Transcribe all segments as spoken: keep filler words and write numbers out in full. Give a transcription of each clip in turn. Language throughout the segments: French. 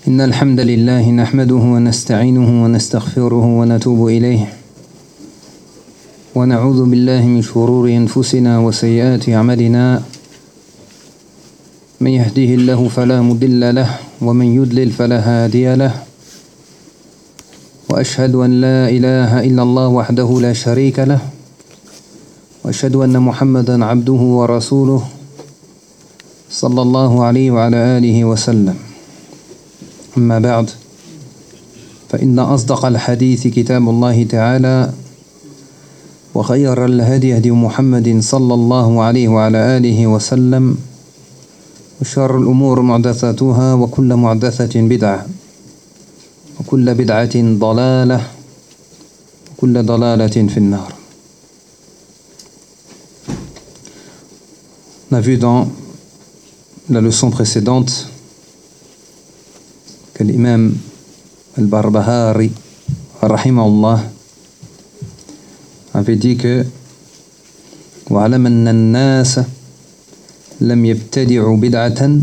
إن الحمد لله نحمده ونستعينه ونستغفره ونتوب إليه ونعوذ بالله من شرور أنفسنا وسيئات أعمالنا من يهده الله فلا مضل له ومن يضلل فلا هادي له وأشهد أن لا إله إلا الله وحده لا شريك له وأشهد أن محمدا عبده ورسوله صلى الله عليه وعلى آله وسلم. أما بعد فإن أصدق الحديث كتاب الله تعالى وخير الهدي هدي محمد صلى الله عليه وعلى آله وسلم وشر الأمور محدثاتها وكل محدثة بدعة وكل بدعة ضلالة وكل ضلالة في النار. On a vu dans la leçon précédente que l'imam al-Barbahari rahimahullah avait dit que وَعَلَمَ أَنَّ النَّاسَ لَمْ يَبْتَدِعُوا بِدْعَةً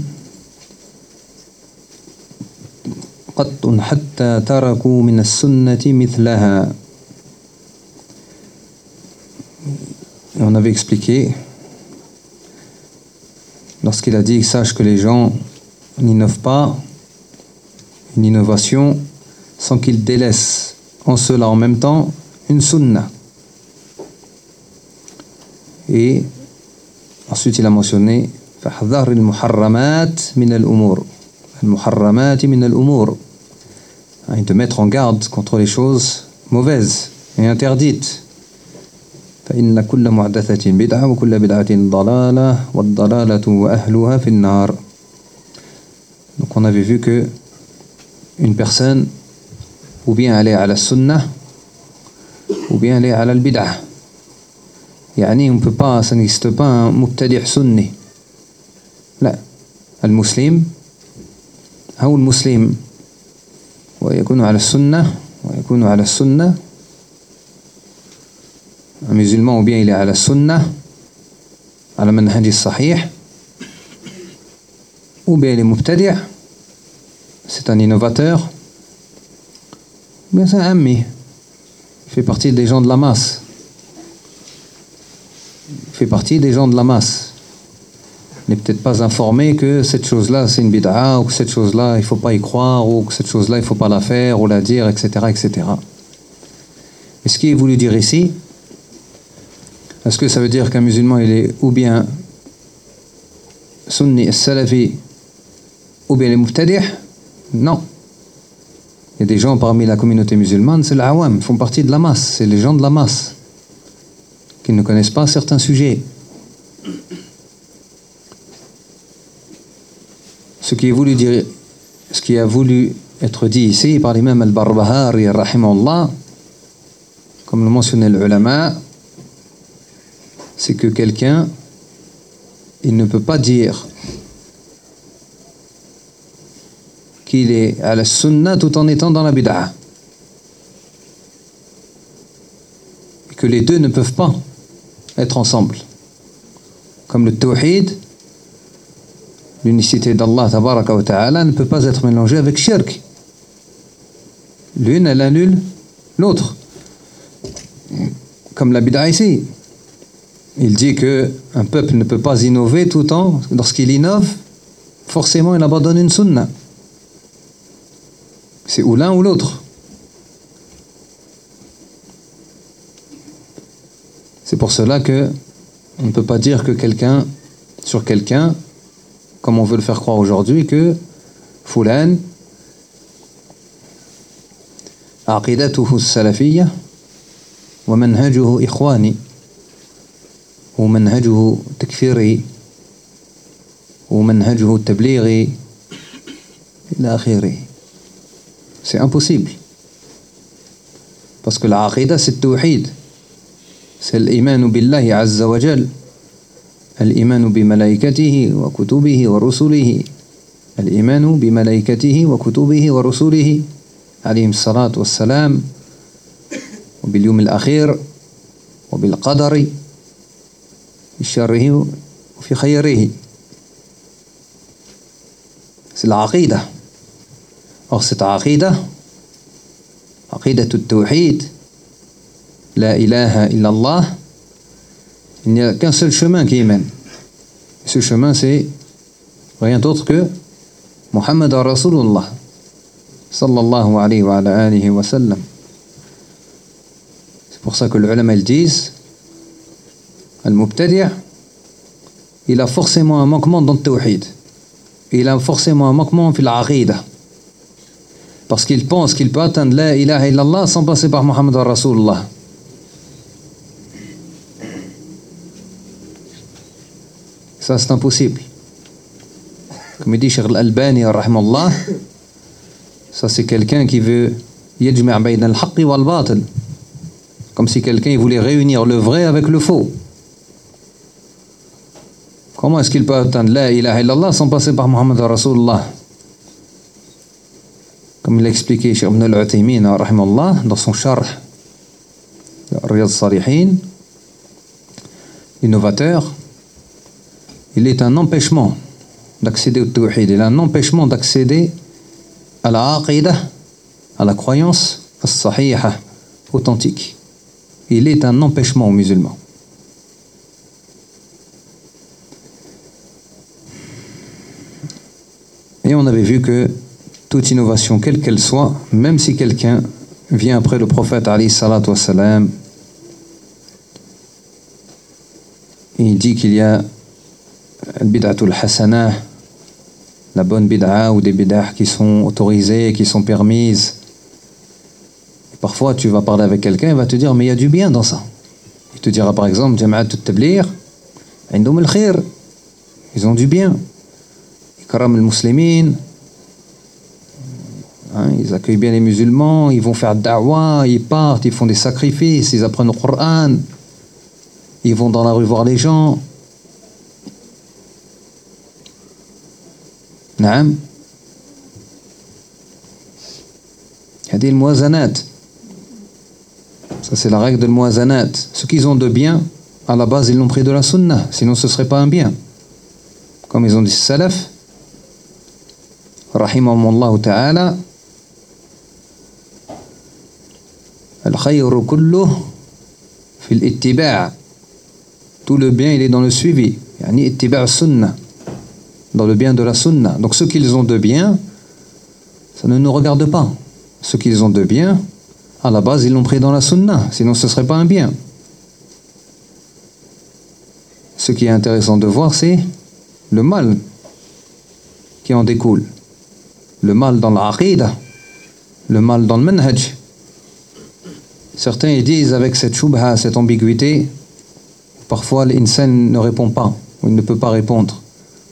قط حتى تركوا من السنة مثلها. Et on avait expliqué, lorsqu'il a dit sache que les gens n'innovent pas une innovation sans qu'ils délaissent en cela en même temps une sunna. Et ensuite il a mentionné فَحْذَرِ الْمُحَرَّمَاتِ مِنَ الْأُمُورِ الْمُحَرَّمَاتِ مِنَ الْأُمُورِ, et de mettre en garde contre les choses mauvaises et interdites. فإن كل محدثة بدعة وكل بدعة ضلالة والضلالة وأهلها في النار. Donc on avait vu que une personne ou bien elle est à la sunnah ou bien elle est à la bid'ah. يعني on ne peut pas, ça n'existe pas un mubtadi' sunni. لا, المسلم هو المسلم ويكون على السنة ويكون على السنة. Un musulman ou bien il est à la sunnah, à la manhaj sahih, ou bien il est mubtadi', c'est un innovateur, ou bien c'est un ammi, il fait partie des gens de la masse. Il fait partie des gens de la masse. Il n'est peut-être pas informé que cette chose-là c'est une bid'a, ou que cette chose-là il ne faut pas y croire, ou que cette chose-là il ne faut pas la faire, ou la dire, et cetera et cetera. Et ce qui est voulu dire ici, est-ce que ça veut dire qu'un musulman il est ou bien sunni salafi ou bien il est mubtadi'? Non. Il y a des gens parmi la communauté musulmane, c'est l'awam, ils font partie de la masse, c'est les gens de la masse qui ne connaissent pas certains sujets. Ce qui est voulu dire, ce qui a voulu être dit ici par l'imam al-Barbahari rahimahullah, comme le mentionnait l'ulama, c'est que quelqu'un, il ne peut pas dire qu'il est à la sunna tout en étant dans la bid'a. Et que les deux ne peuvent pas être ensemble. Comme le tawhid, l'unicité d'Allah tabaraka wa ta'ala ne peut pas être mélangée avec shirk. L'une, elle annule l'autre. Comme la bid'a ici. Il dit qu'un peuple ne peut pas innover tout en, lorsqu'il innove, forcément il abandonne une sunna. C'est ou l'un ou l'autre. C'est pour cela que on ne peut pas dire que quelqu'un, sur quelqu'un, comme on veut le faire croire aujourd'hui, que fulan aqidatuhu salafiyya wa manhajuhu ikhwani ومنهجه تكفيري ومنهجه تبليغي إلى آخره. C'est impossible. Parce que l'aqida c'est le tawhid. C'est l'iman billahi azza wa jal. الإيمان بملائكته وكتبه ورسله. الإيمان بملائكته وكتبه ورسله عليهم الصلاة والسلام وباليوم الأخير وبالقدر في شره وفي خيره. C'est la aqida. Or cette aqidah, aqidah al-tawhid, la ilaha illallah, il n'y a qu'un seul chemin qui y mène. Et ce chemin, c'est rien d'autre que Muhammad Rasulullah sallallahu alayhi wa ala alihi wa sallam. C'est pour ça que les ulama ils disent Al-Mubtadi' il a forcément un manquement dans le tawhid. Il a forcément un manquement dans l'aqidah. Parce qu'il pense qu'il peut atteindre la ilaha illallah sans passer par Muhammad Rasulullah. Ça c'est impossible. Comme il dit Cheikh Al-Albani rahimahullah, ça c'est quelqu'un qui veut yajma' bayna al-haqq wal-batil. Comme si quelqu'un voulait réunir le vrai avec le faux. Comment est-ce qu'il peut atteindre la ilaha illallah sans passer par Muhammad Rasulullah? Comme il l'a expliqué Cheikh Ibn al-Uthaymin rahimahullah dans son charh Riyad al-Salihin, l'innovateur, il est un empêchement d'accéder au tawhid, il est un empêchement d'accéder à la aqidah, à la croyance as-sahiha, authentique. Il est un empêchement aux musulmans. Et on avait vu que toute innovation, quelle qu'elle soit, même si quelqu'un vient après le prophète alayhi salatu wassalam, il dit qu'il y a al-bid'atul hasanah, la bonne bid'a ou des bid'ah qui sont autorisées, qui sont permises. Parfois, tu vas parler avec quelqu'un, il va te dire, mais il y a du bien dans ça. Il te dira par exemple, Jama'at al-Tabligh, عندهم الخير, ils ont du bien. Karam al-Muslimin, hein, ils accueillent bien les musulmans, ils vont faire da'wah, ils partent, ils font des sacrifices, ils apprennent le Coran, ils vont dans la rue voir les gens. Naam. هذه الموازنات. Ça c'est la règle de l'muazanat. Ce qu'ils ont de bien, à la base ils l'ont pris de la sunna, sinon ce serait pas un bien. Comme ils ont dit salaf, rahimahumullah ta'ala, al-khayru kulluh fi al-ittiba'. Tout le bien il est dans le suivi, yani ittiba' sunnah, dans le bien de la sunna. Donc ce qu'ils ont de bien, ça ne nous regarde pas. Ce qu'ils ont de bien, à la base ils l'ont pris dans la sunna, sinon ce ne serait pas un bien. Ce qui est intéressant de voir, c'est le mal qui en découle. Le mal dans l'aqidah, le mal dans le manhaj. Certains ils disent avec cette shubha, cette ambiguïté, parfois l'insan ne répond pas, ou il ne peut pas répondre.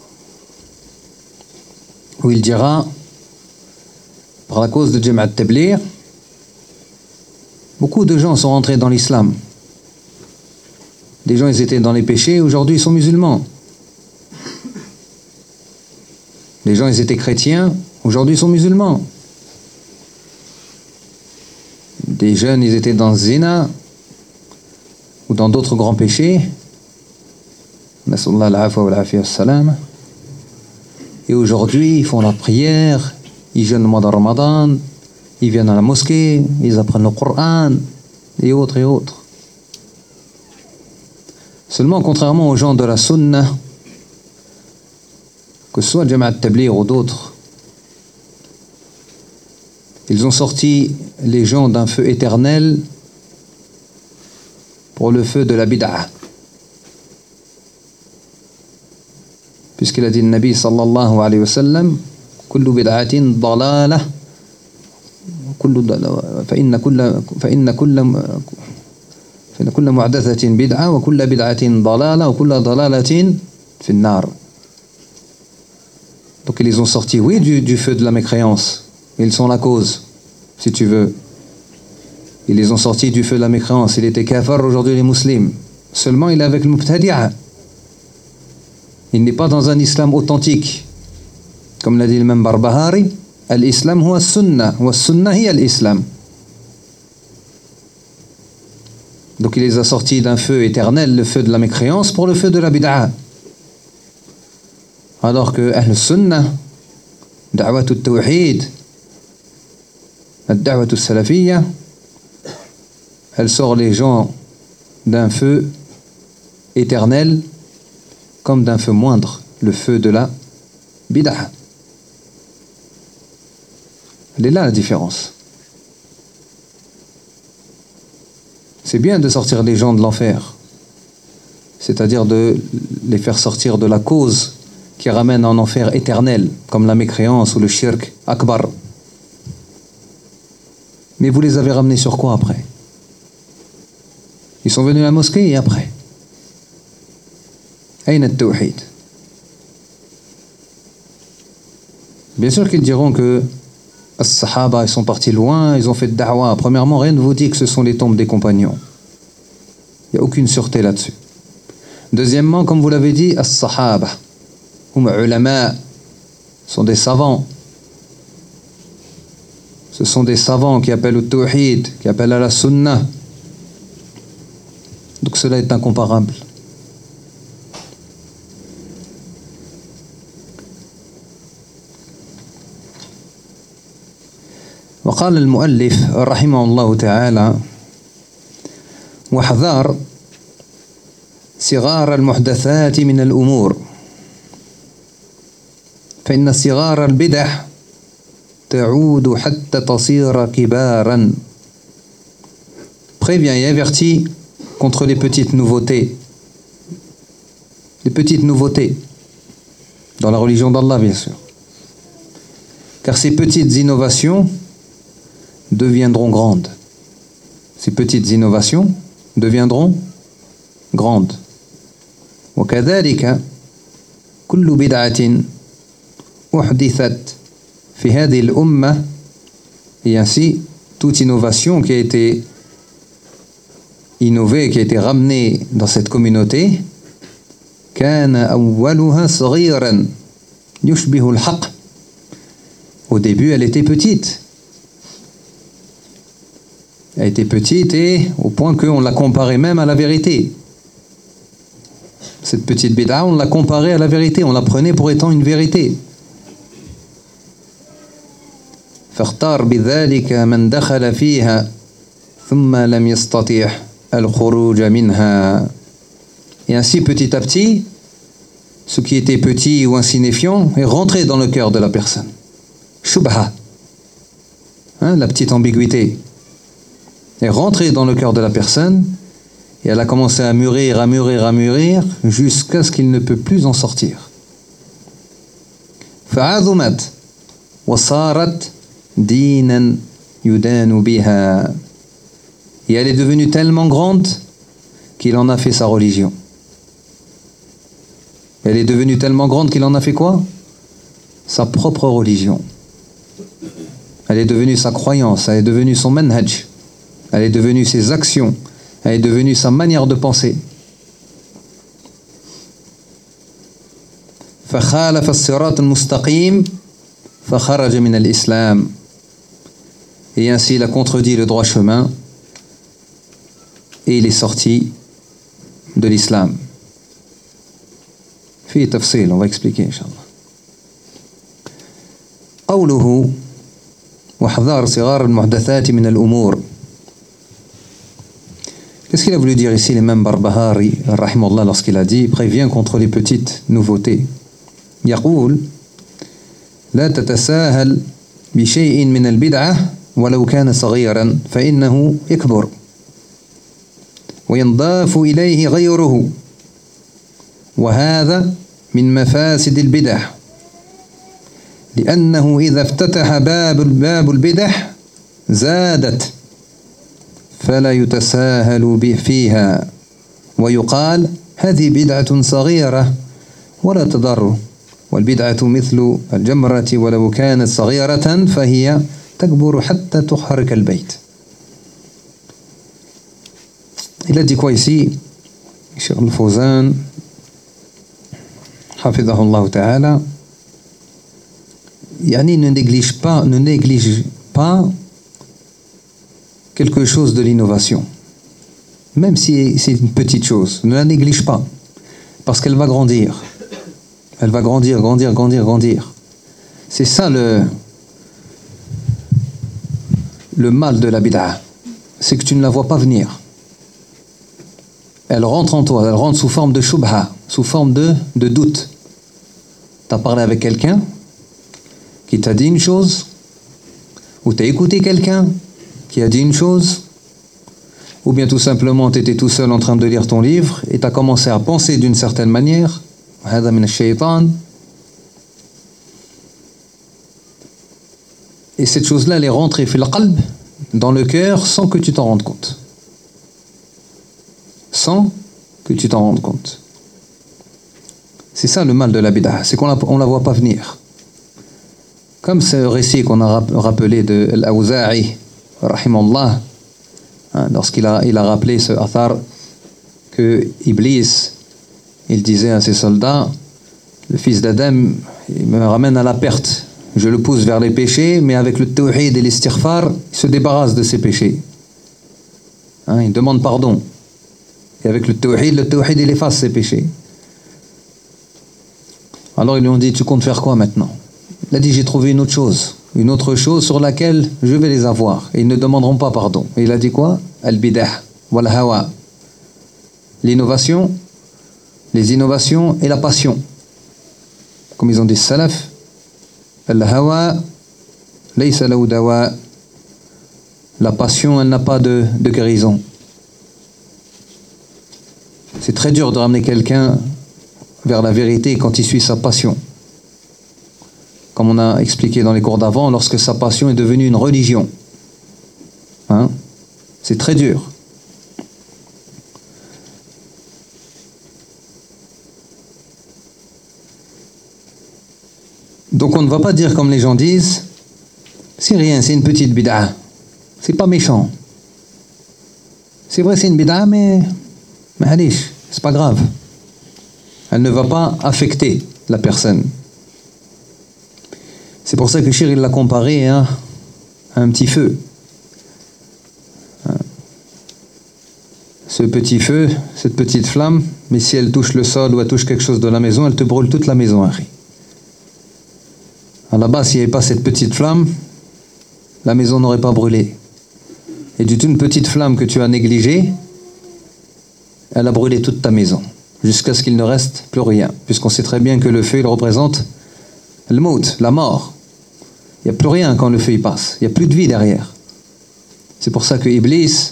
Ou il dira, par la cause de Jama'at al-Tabligh, beaucoup de gens sont rentrés dans l'islam. Des gens ils étaient dans les péchés, aujourd'hui ils sont musulmans. Les gens ils étaient chrétiens, aujourd'hui ils sont musulmans. Des jeunes ils étaient dans le zina ou dans d'autres grands péchés. Nasallallahu al-afwa wa al-afiyya was-salam. Et aujourd'hui ils font la prière, ils jeûnent le mois de Ramadan, ils viennent à la mosquée, ils apprennent le Coran et autres et autres. Seulement contrairement aux gens de la sunna, que ce soit Jama'at al-Tabligh ou d'autres, ils ont sorti les gens d'un feu éternel pour le feu de la bid'a. Puisqu'il a dit le Nabi sallallahu alayhi wa sallam, kullu bid'atin dalalah, kullu fa inna kulla fa inna kulla fa inna kulla muhdathatin bid'a wa kullu bid'atin dalalah wa kullu dalalatin fi an-nar. Donc ils les ont sortis, oui, du, du feu de la mécréance. Ils sont la cause, si tu veux. Ils les ont sortis du feu de la mécréance. Il était kafar, aujourd'hui les musulmans. Seulement il est avec le mubtadi'a. Il n'est pas dans un islam authentique. Comme l'a dit le même Barbahari, al-islam huwa sunnah, wa sunnah hiya al-islam. Donc il les a sortis d'un feu éternel, le feu de la mécréance, pour le feu de la bid'a. Alors que Ahl Sunnah, Da'wat al-Tawhid, La da'wat salafiyya, elle sort les gens d'un feu éternel comme d'un feu moindre, le feu de la bid'ah. Elle est là la différence. C'est bien de sortir les gens de l'enfer, c'est-à-dire de les faire sortir de la cause qui ramène en enfer éternel, comme la mécréance ou le shirk akbar. Mais vous les avez ramenés sur quoi après? Ils sont venus à la mosquée et après Ayn al-Tawhid. Bien sûr qu'ils diront que les Sahaba ils sont partis loin, ils ont fait de da'wa. Premièrement, rien ne vous dit que ce sont les tombes des compagnons. Il n'y a aucune sûreté là-dessus. Deuxièmement, comme vous l'avez dit, les Sahaba, hum ulama, sont des savants. Ce sont des savants qui appellent au tawhid, qui appellent à la sunnah. Donc cela est incomparable. وقال المؤلف رحمه الله تعالى واحذر صغار المحدثات من الأمور فإن صغار البدع تعود حتى تصير كبارا. Prévient et avertit contre les petites nouveautés. Les petites nouveautés dans la religion d'Allah, bien sûr. Car ces petites innovations deviendront grandes. Ces petites innovations deviendront grandes. وكذلك كل بدعة أحدثت في هذه الأمة. Et ainsi, toute innovation qui a été innovée, qui a été ramenée dans cette communauté, كان أولها صغيرا يشبه الحق. Au début, elle était petite. Elle était petite et au point qu'on la comparait même à la vérité. Cette petite bid'a, on la comparait à la vérité, on la prenait pour étant une vérité. فاختار بذلك من دخل فيها ثم لم يستطيع الخروج منها. Et ainsi, petit à petit, ce qui était petit ou insignifiant est rentré dans le cœur de la personne. Shubha, hein, la petite ambiguïté, est rentrée dans le cœur de la personne et elle a commencé à mûrir, à mûrir, à mûrir jusqu'à ce qu'il ne peut plus en sortir. فعظمت وصارت دينا يدان بها. Et elle est devenue tellement grande qu'il en a fait sa religion. Elle est devenue tellement grande qu'il en a fait quoi? Sa propre religion. Elle est devenue sa croyance, elle est devenue son manhaj, elle est devenue ses actions, elle est devenue sa manière de penser. فخالف الصراط المستقيم فخرج من الإسلام. Et ainsi il a contredit le droit chemin et il est sorti de l'islam. في تفصيل, on va expliquer إن شاء الله. قوله واحذار صغار المحدثات من الأمور. Qu'est-ce qu'il a voulu dire ici l'imam Barbahari rahimahullah lorsqu'il a dit prévient contre les petites nouveautés? يقول لا تتساهل بشيء من البدعة ولو كان صغيرا فإنه يكبر وينضاف إليه غيره وهذا من مفاسد البدع لأنه إذا افتتح باب باب البدع زادت فلا يتساهل فيها ويقال هذه بدعة صغيرة ولا تضر والبدعة مثل الجمرة ولو كانت صغيرة فهي تكبر حتى تحرق البيت. Il a dit quoi ici, Cheikh Al-Fawzan حفظه الله تعالى, يعني ne néglige pas, ne néglige pas quelque chose de l'innovation, même si c'est une petite chose, ne la néglige pas, parce qu'elle va grandir, elle va grandir, grandir, grandir, grandir. C'est ça le, le mal de la bid'a, c'est que tu ne la vois pas venir. Elle rentre en toi, elle rentre sous forme de shubha, sous forme de, de doute. Tu as parlé avec quelqu'un qui t'a dit une chose, ou tu as écouté quelqu'un qui a dit une chose, ou bien tout simplement tu étais tout seul en train de lire ton livre et tu as commencé à penser d'une certaine manière. Et cette chose-là, elle est rentrée dans le cœur sans que tu t'en rendes compte. Sans que tu t'en rendes compte. C'est ça le mal de la bid'a, c'est qu'on ne la voit pas venir. Comme ce récit qu'on a rappelé de Al-Awza'i, rahimallah, hein, lorsqu'il a, il a rappelé ce athar que Iblis, il disait à ses soldats, le fils d'Adam, il me ramène à la perte. Je le pousse vers les péchés, mais avec le tawhid et l'istighfar, il se débarrasse de ses péchés. Hein, il demande pardon. Et avec le tawhid, le tawhid, il efface ses péchés. Alors ils lui ont dit, tu comptes faire quoi maintenant? Il a dit, j'ai trouvé une autre chose. Une autre chose sur laquelle je vais les avoir. Et ils ne demanderont pas pardon. Et il a dit quoi? Al-bidah, wal-hawa. L'innovation, les innovations et la passion. Comme ils ont dit salaf, al-hawa, laysa lahu dawa. La passion, elle n'a pas de, de guérison. C'est très dur de ramener quelqu'un vers la vérité quand il suit sa passion. Comme on a expliqué dans les cours d'avant, lorsque sa passion est devenue une religion. Hein? C'est très dur. Donc on ne va pas dire comme les gens disent, c'est rien, c'est une petite bid'a. C'est pas méchant. C'est vrai, c'est une bid'a, mais mais c'est pas grave. Elle ne va pas affecter la personne. C'est pour ça que Shir il l'a comparé hein, à un petit feu. Ce petit feu, cette petite flamme, mais si elle touche le sol ou elle touche quelque chose de la maison, elle te brûle toute la maison. Harry. À la base, s'il n'y avait pas cette petite flamme, la maison n'aurait pas brûlé. Et d'une petite flamme que tu as négligée, elle a brûlé toute ta maison, jusqu'à ce qu'il ne reste plus rien, puisqu'on sait très bien que le feu, il représente le maut, la mort. Il n'y a plus rien quand le feu y passe, il n'y a plus de vie derrière. C'est pour ça que Iblis,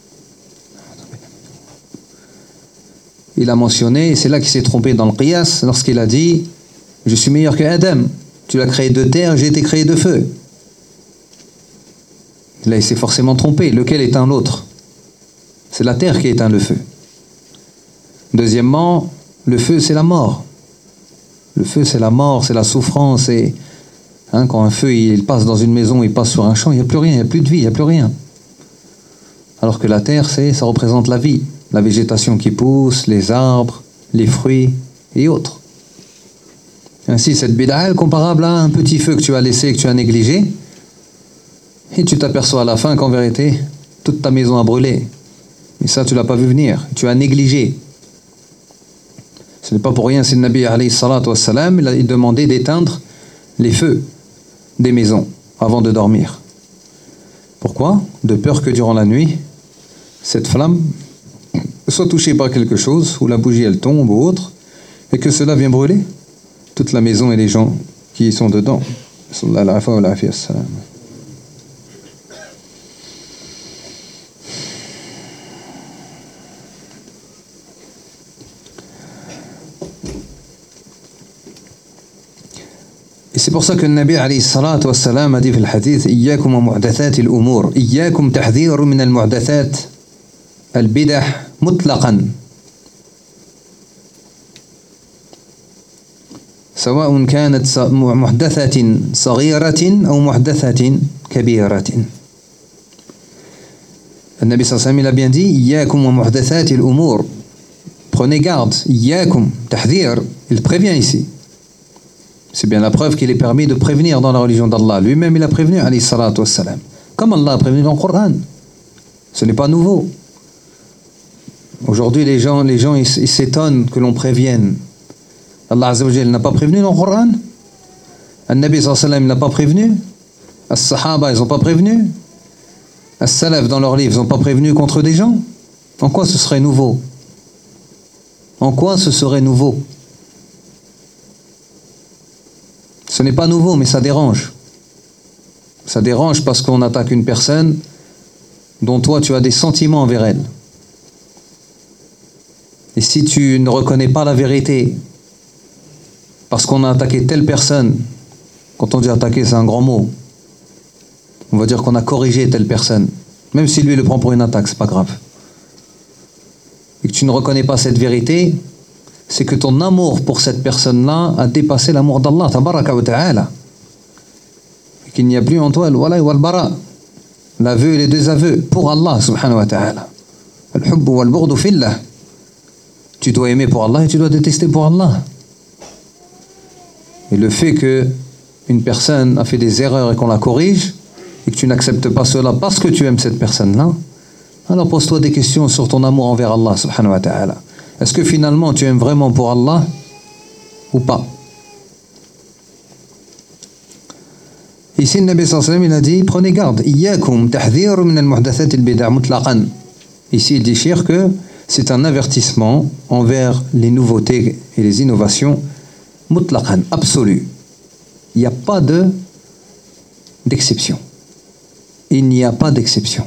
il a mentionné, et c'est là qu'il s'est trompé dans le qiyas, lorsqu'il a dit, je suis meilleur que Adam, tu l'as créé de terre, j'ai été créé de feu. Là, il s'est forcément trompé, lequel éteint l'autre? C'est la terre qui éteint le feu. Deuxièmement, le feu, c'est la mort. Le feu, c'est la mort, c'est la souffrance. Et, hein, quand un feu il passe dans une maison, il passe sur un champ, il n'y a plus rien, il n'y a plus de vie, il n'y a plus rien. Alors que la terre, c'est, ça représente la vie, la végétation qui pousse, les arbres, les fruits et autres. Ainsi, cette bid'a est comparable à un petit feu que tu as laissé, que tu as négligé, et tu t'aperçois à la fin qu'en vérité, toute ta maison a brûlé. Et ça, tu ne l'as pas vu venir, tu as négligé. Ce n'est pas pour rien si le Nabi alayhi salatu wassalam, il a demandé d'éteindre les feux des maisons avant de dormir. Pourquoi? De peur que durant la nuit, cette flamme soit touchée par quelque chose, ou la bougie elle tombe ou autre, et que cela vient brûler toute la maison et les gens qui y sont dedans. Sallallahu alayhi wa sallam. Et c'est pour ça que le Nabi alayhi salatu wa salam a dit dans le hadith Iyyakum wa muhdathat al-umur. Iyyakum tahdhir min al-muhdathat al-bidah mutlaqan. سواء كانت محدثة صغيرة أو محدثة كبيرة. النبي صلى الله عليه وسلم il a bien dit إياكم ومحدثات الأمور. Prenez garde. إياكم تحذير. Il prévient ici. C'est bien la preuve qu'il est permis de prévenir dans la religion d'Allah. Lui-même, il a prévenu, alayhi salatu wassalam. Comme Allah a prévenu dans le Coran. Ce n'est pas nouveau. Aujourd'hui, les gens, les gens ils, ils s'étonnent que l'on prévienne. Allah Azza wa Jal n'a pas prévenu dans le Coran. Al-Nabi sallallahu alayhi wa sallam n'a pas prévenu. As-Sahaba, ils n'ont pas prévenu. As-Salaf, dans leurs livres, ils n'ont pas prévenu contre des gens. En quoi ce serait nouveau? En quoi ce serait nouveau? Ce n'est pas nouveau, mais ça dérange. Ça dérange parce qu'on attaque une personne dont toi tu as des sentiments envers elle. Et si tu ne reconnais pas la vérité, parce qu'on a attaqué telle personne, quand on dit attaquer, c'est un grand mot. On va dire qu'on a corrigé telle personne. Même si lui le prend pour une attaque, c'est pas grave. Et que tu ne reconnais pas cette vérité, c'est que ton amour pour cette personne-là a dépassé l'amour d'Allah, tabaraka wa ta'ala. Et qu'il n'y a plus en toi le wala wal bara, l'aveu et les désaveux pour Allah, subhanahu wa ta'ala. Al-hubb wal-bughd fillah. Tu dois aimer pour Allah et tu dois détester pour Allah. Et le fait que une personne a fait des erreurs et qu'on la corrige, et que tu n'acceptes pas cela parce que tu aimes cette personne-là, alors pose-toi des questions sur ton amour envers Allah, subhanahu wa ta'ala. Est-ce que finalement tu aimes vraiment pour Allah ou pas? Ici, le Nabi sallallahu alayhi wa sallam, il a dit, prenez garde. Iyyakum tahdhiru min al-muhdathat al-bid'a mutlaqan. Ici, il dit cher que c'est un avertissement envers les nouveautés et les innovations mutlaqan, absolu. Il n'y a pas de d'exception. Il n'y a pas d'exception.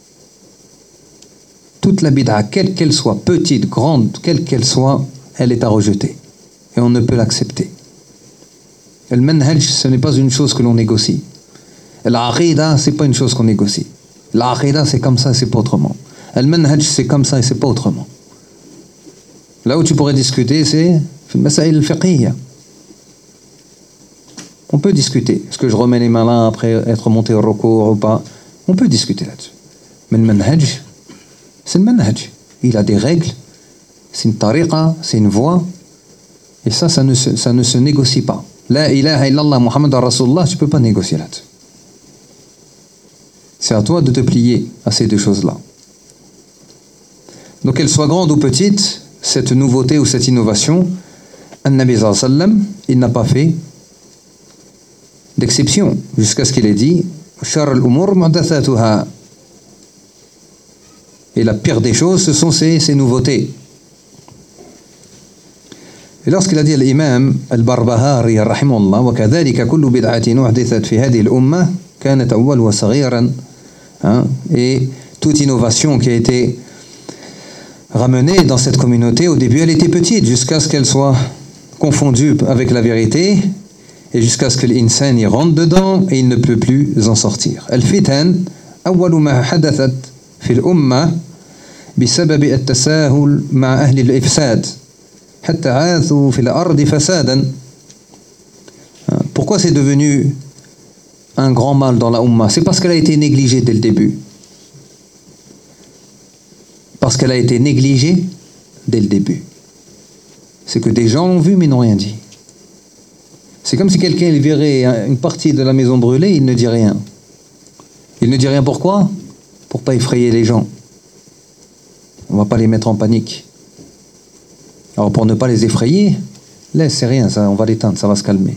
Toute la bid'a, quelle qu'elle soit, petite, grande, quelle qu'elle soit, elle est à rejeter. Et on ne peut l'accepter. Le manhaj, ce n'est pas une chose que l'on négocie. L'aqida, ce n'est pas une chose qu'on négocie. L'aqida, c'est comme ça, c'est pas autrement. Le manhaj, c'est comme ça et c'est pas autrement. Là où tu pourrais discuter, c'est le masail al-fiqhiyya. On peut discuter. Est-ce que je remets les mains là après être monté au recours ou pas? On peut discuter là-dessus. Mais le manhaj, c'est le manhaj. Il a des règles, c'est une tariqa, c'est une voie. Et ça, ça ne se, ça ne se négocie pas. La ilaha illallah Muhammad Rasulullah, tu ne peux pas négocier là-dessus. C'est à toi de te plier à ces deux choses-là. Donc qu'elle soit grande ou petite, cette nouveauté ou cette innovation, An-Nabi sallallahu alayhi wa sallam, il n'a pas fait d'exception, jusqu'à ce qu'il ait dit Shar al-umur muhdathatuha. Et la pire des choses, ce sont ces, ces nouveautés. Et lorsqu'il a dit l'imam al-Barbahari rahimahullah wa kadhalika kullu bid'atin uhdithat fi hadhihi al-umma kanat awwaluha saghiran, et toute innovation qui a été ramenée dans cette communauté, au début elle était petite, jusqu'à ce qu'elle soit confondue avec la vérité, et jusqu'à ce que l'insan y rentre dedans et il ne peut plus en sortir. Al-fitan awwalu ma hadathat fi al-umma بسبب التساهل مع أهل الإفساد حتى عاثوا في الأرض فسادا. Pourquoi c'est devenu un grand mal dans la Ummah? C'est parce qu'elle a été négligée dès le début. Parce qu'elle a été négligée dès le début. C'est que des gens l'ont vu mais n'ont rien dit. C'est comme si quelqu'un verrait une partie de la maison brûlée, il ne dit rien. Il ne dit rien pourquoi? Pour ne pas effrayer les gens. On ne va pas les mettre en panique. Alors pour ne pas les effrayer, laisse, c'est rien, ça, on va l'éteindre, ça va se calmer.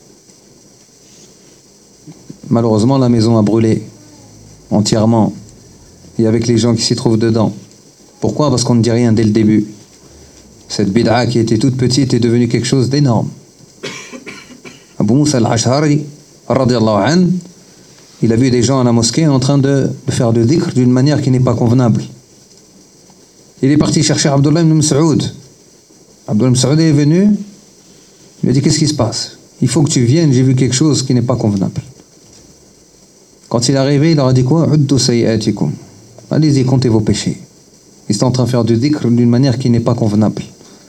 Malheureusement, la maison a brûlé entièrement. Et avec les gens qui s'y trouvent dedans. Pourquoi? Parce qu'on ne dit rien dès le début. Cette bid'a qui était toute petite est devenue quelque chose d'énorme. Abu Musa al-Ash'ari, radiyallahu anhu, il a vu des gens à la mosquée en train de, de faire du dhikr d'une manière qui n'est pas convenable. Il est parti chercher Abdullah ibn Mas'ud. Abdullah ibn Mas'ud est venu, il a dit qu'est-ce qui se passe? Il faut que tu viennes, j'ai vu quelque chose qui n'est pas convenable. Quand il est arrivé, il leur a dit quoi? Uddu sayyi'atikum. Allez-y, comptez vos péchés. Ils sont en train de faire du dhikr d'une manière qui n'est pas convenable.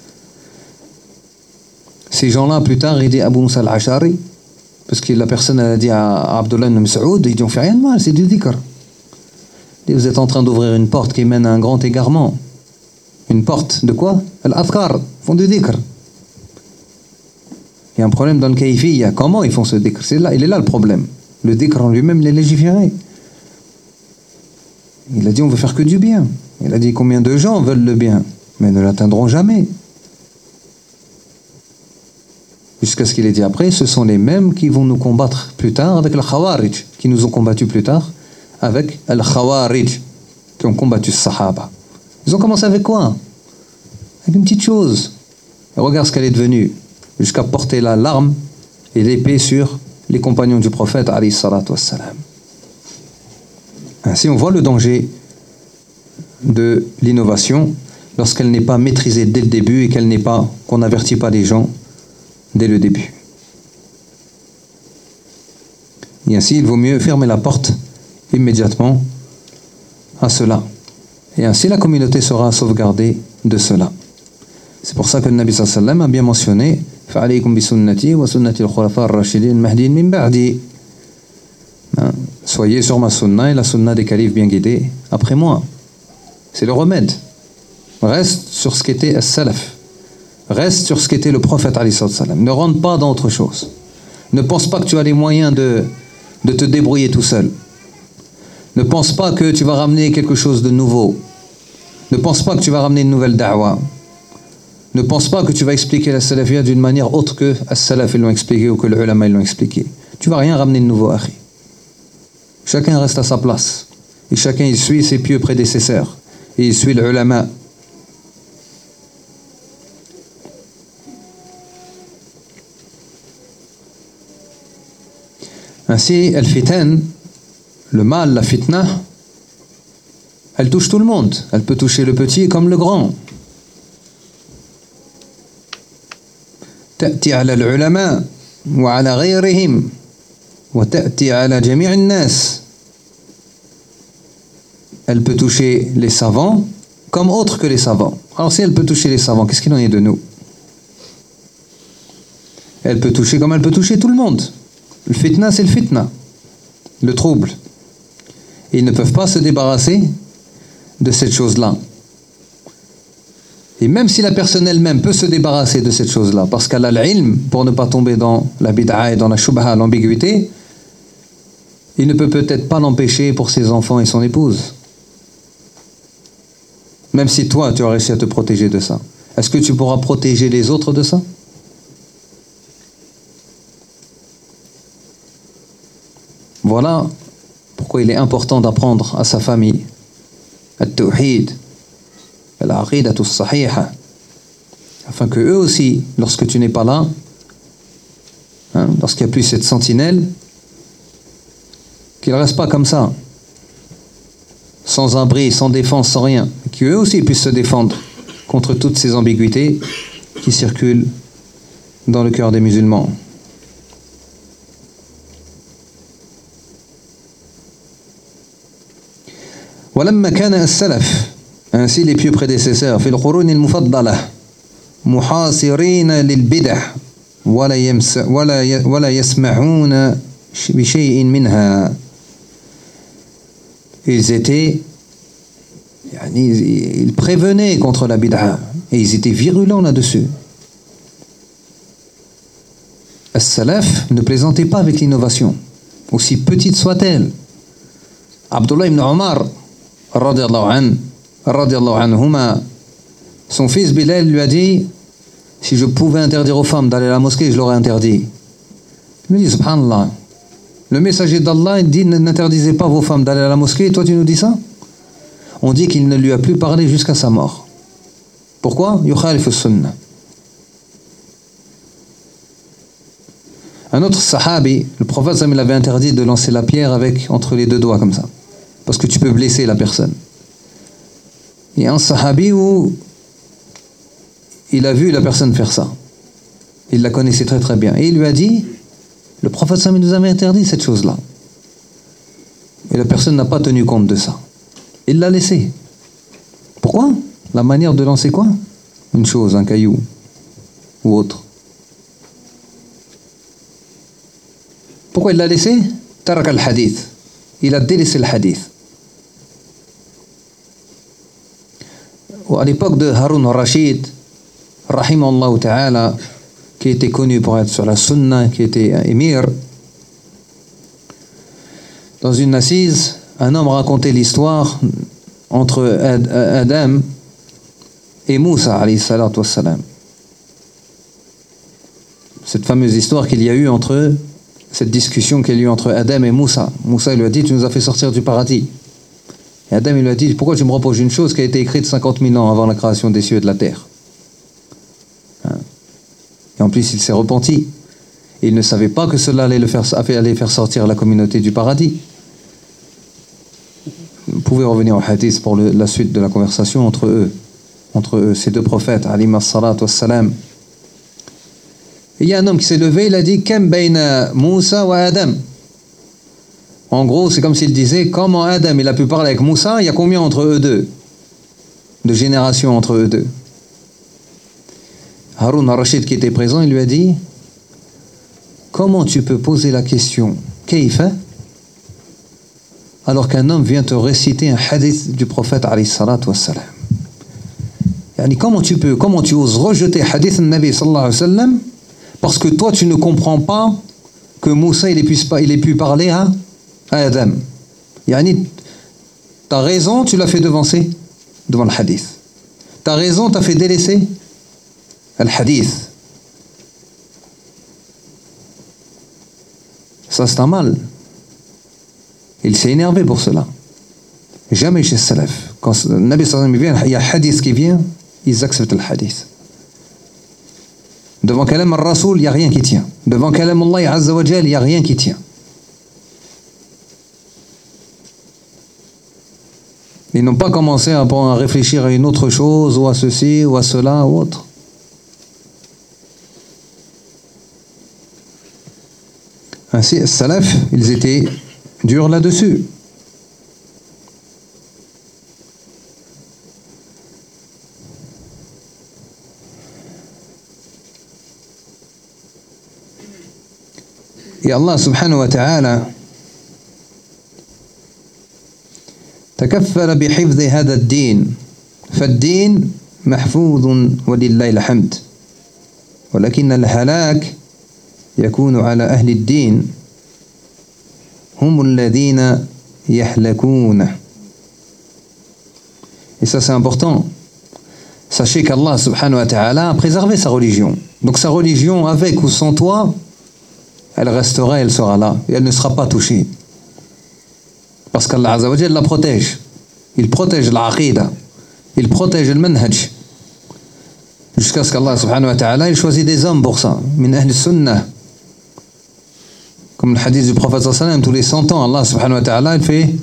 Ces gens-là, plus tard, il dit Abu Musa al-Ash'ari, parce que la personne elle a dit à Abdullah ibn Mas'ud, ils n'ont fait rien de mal, c'est du dhikr. Et vous êtes en train d'ouvrir une porte qui mène à un grand égarement. Une porte de quoi? Al-Adhkar, font du dhikr. Il y a un problème dans le kayfiyya. Comment ils font ce dhikr? C'est là, il est là le problème. Le dhikr en lui-même, il est légiféré. Il a dit on veut faire que du bien. Il a dit combien de gens veulent le bien, mais ne l'atteindront jamais. Jusqu'à ce qu'il ait dit après, ce sont les mêmes qui vont nous combattre plus tard avec le Khawarij, qui nous ont combattus plus tard avec Al-Khawarij qui ont combattu les Sahaba. Ils ont commencé avec quoi? Avec une petite chose. Et regarde ce qu'elle est devenue, jusqu'à porter la l'arme et l'épée sur les compagnons du prophète alayhi salatu wassalam. Ainsi on voit le danger de l'innovation lorsqu'elle n'est pas maîtrisée dès le début et qu'elle n'est pas, qu'on n'avertit pas les gens dès le début. Et ainsi il vaut mieux fermer la porte immédiatement à cela. Et ainsi la communauté sera sauvegardée de cela. C'est pour ça que le Nabi sallallahu alayhi wa sallam a bien mentionné فَعَلَيْكُمْ بِسُنَّتِي وَسُنَّةِ الْخُلَفَاءِ الرَّاشِدِينَ الْمَهْدِيِّينَ مِنْ بَعْدِي. Soyez sur ma sunna et la sunna des califes bien guidés après moi. C'est le remède. Reste sur ce qu'était as-salaf. Reste sur ce qu'était le prophète alayhi sallam. Ne rentre pas dans autre chose. Ne pense pas que tu as les moyens de, de te débrouiller tout seul. Ne pense pas que tu vas ramener quelque chose de nouveau. Ne pense pas que tu vas ramener une nouvelle da'wa. Ne pense pas que tu vas expliquer la salafiyya d'une manière autre que as-salaf ils l'ont expliqué ou que les ulama ils l'ont expliqué. Tu vas rien ramener de nouveau, akhi. Chacun reste à sa place. Et chacun il suit ses pieux prédécesseurs. Et il suit les ulama. Ainsi, al-fitan, le mal, la fitna, elle touche tout le monde. Elle peut toucher le petit comme le grand. تأتي على العلماء وعلى غيرهم وتأتي على جميع الناس. Elle peut toucher les savants comme autres que les savants. Alors si elle peut toucher les savants, qu'est-ce qu'il en est de nous? Elle peut toucher comme elle peut toucher tout le monde. Le fitna, c'est le fitna, le trouble. Et ils ne peuvent pas se débarrasser de cette chose-là. Et même si la personne elle-même peut se débarrasser de cette chose-là, parce qu'elle a l'ilm, pour ne pas tomber dans la bid'a et dans la shubha, l'ambiguïté, il ne peut peut-être pas l'empêcher pour ses enfants et son épouse. Même si toi, tu as réussi à te protéger de ça. Est-ce que tu pourras protéger les autres de ça? Voilà pourquoi il est important d'apprendre à sa famille at-tawhid, al-aqidatu as-sahiha, afin que eux aussi, lorsque tu n'es pas là, hein, lorsqu'il n'y a plus cette sentinelle, qu'ils ne restent pas comme ça, sans abri, sans défense, sans rien, qu'eux aussi puissent se défendre contre toutes ces ambiguïtés qui circulent dans le cœur des musulmans. ولما كان السلف ainsi les pieux prédécesseurs في القرون المفضلة محاصرين للبدع ولا يمس ولا ولا يسمعون بشيء منها. Ils étaient يعني ils prévenaient contre la bid'a et ils étaient virulents là-dessus. As-salaf ne plaisantait pas avec l'innovation, aussi petite soit-elle. Abdullah ibn Omar radiallahu anhu, radiallahu anhuma, son fils Bilal lui a dit: si je pouvais interdire aux femmes d'aller à la mosquée, je l'aurais interdit. Il me dit: subhanallah, le messager d'Allah dit: n'interdisez pas vos femmes d'aller à la mosquée, et toi tu nous dis ça? On dit qu'il ne lui a plus parlé jusqu'à sa mort. Pourquoi? Yukhalif as-sunnah. Un autre sahabi, le prophète il avait interdit de lancer la pierre avec entre les deux doigts comme ça, parce que tu peux blesser la personne. Il y a un sahabi où il a vu la personne faire ça. Il la connaissait très très bien. Et il lui a dit: le prophète il nous avait interdit cette chose-là. Et la personne n'a pas tenu compte de ça. Il l'a laissé. Pourquoi? La manière de lancer quoi? Une chose, un caillou ou autre. Pourquoi il l'a laissé? Tarak al-hadith. Il a délaissé le hadith. À l'époque de Harun al-Rashid, rahimahullah ta'ala, qui était connu pour être sur la sunna, qui était un émir, dans une assise, un homme racontait l'histoire entre Adam et Moussa alayhi salatu wassalam. Cette fameuse histoire qu'il y a eu entre cette discussion qu'il y a eu entre Adam et Moussa. Moussa il lui a dit, tu nous as fait sortir du paradis. Et Adam il lui a dit, pourquoi tu me reproches une chose qui a été écrite cinquante mille ans avant la création des cieux et de la terre? Hein? Et en plus, il s'est repenti. Et il ne savait pas que cela allait, le faire, allait faire sortir la communauté du paradis. Vous pouvez revenir au hadith pour le, la suite de la conversation entre eux, entre eux, ces deux prophètes, alayhim as-salat was-salam. Il y a un homme qui s'est levé, il a dit Kam bayna Moussa wa Adam. En gros, c'est comme s'il disait comment Adam il a pu parler avec Moussa, il y a combien entre eux deux? De générations entre eux deux. Haroun al-Rashid qui était présent, il lui a dit comment tu peux poser la question Kayfa alors qu'un homme vient te réciter un hadith du prophète alayhi salatu wassalam. Yani, comment tu peux, comment tu oses rejeter hadith du Nabi sallallahu alayhi wa sallam parce que toi tu ne comprends pas que Moussa il ait pu, il ait pu parler à, à Adam. Yani, t'as raison, tu l'as fait devancer devant le hadith. T'as raison, t'as fait délaisser le hadith. Ça c'est un mal. Il s'est énervé pour cela. Jamais chez Salaf. Quand le Nabi sallallahu alayhi wa sallam vient, il y a un hadith qui vient, ils acceptent le hadith. Devant Kalam al-Rasoul, il n'y a rien qui tient. Devant Kalam Allah Azza wa Jal, il n'y a rien qui tient. Ils n'ont pas commencé à, à réfléchir à une autre chose, ou à ceci, ou à cela, ou autre. Ainsi, les Salaf, ils étaient durs là-dessus. Et Allah subhanahu wa ta'ala تكفل بحفظ هذا الدين فالدين محفوظ ولله الحمد ولكن الهلاك يكون على أهل الدين هم الذين يهلكون. Et ça c'est important. Sachez qu'Allah subhanahu wa ta'ala a préservé sa religion. Donc sa religion, avec ou sans toi, elle restera, elle sera là. Et elle ne sera pas touchée. Parce qu'Allah Azza wa Jalla la protège. Il protège l'aqida. Il protège le manhaj. Jusqu'à ce qu'Allah subhanahu wa ta'ala il choisit des hommes pour ça. Min ahl sunnah. Comme le hadith du prophète sallallahu alayhi wa sallam, tous les cent ans, Allah subhanahu wa ta'ala il fait,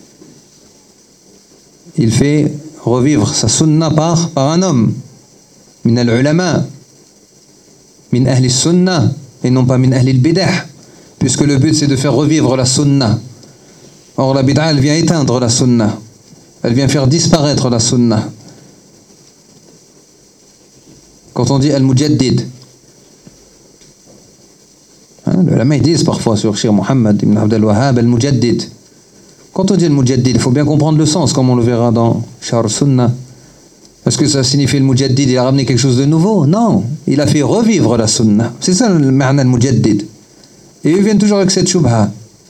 il fait revivre sa sunna par, par un homme. Min al-ulama. Min ahl sunnah. Et non pas min ahl al-bidah. Puisque le but c'est de faire revivre la sunna. Or la bid'a elle vient éteindre la sunna. Elle vient faire disparaître la sunna. Quand on dit al-mujaddid, hein, les ulama ils disent parfois sur Cheikh Mohammed ibn Abd al-Wahhab al-mujaddid. Quand on dit al-mujaddid, il faut bien comprendre le sens, comme on le verra dans Shahr Sunnah. Est-ce que ça signifie le mujaddid il a ramené quelque chose de nouveau? Non, il a fait revivre la sunna. C'est ça le ma'na al-mujaddid. Et ils viennent toujours avec cette shubha.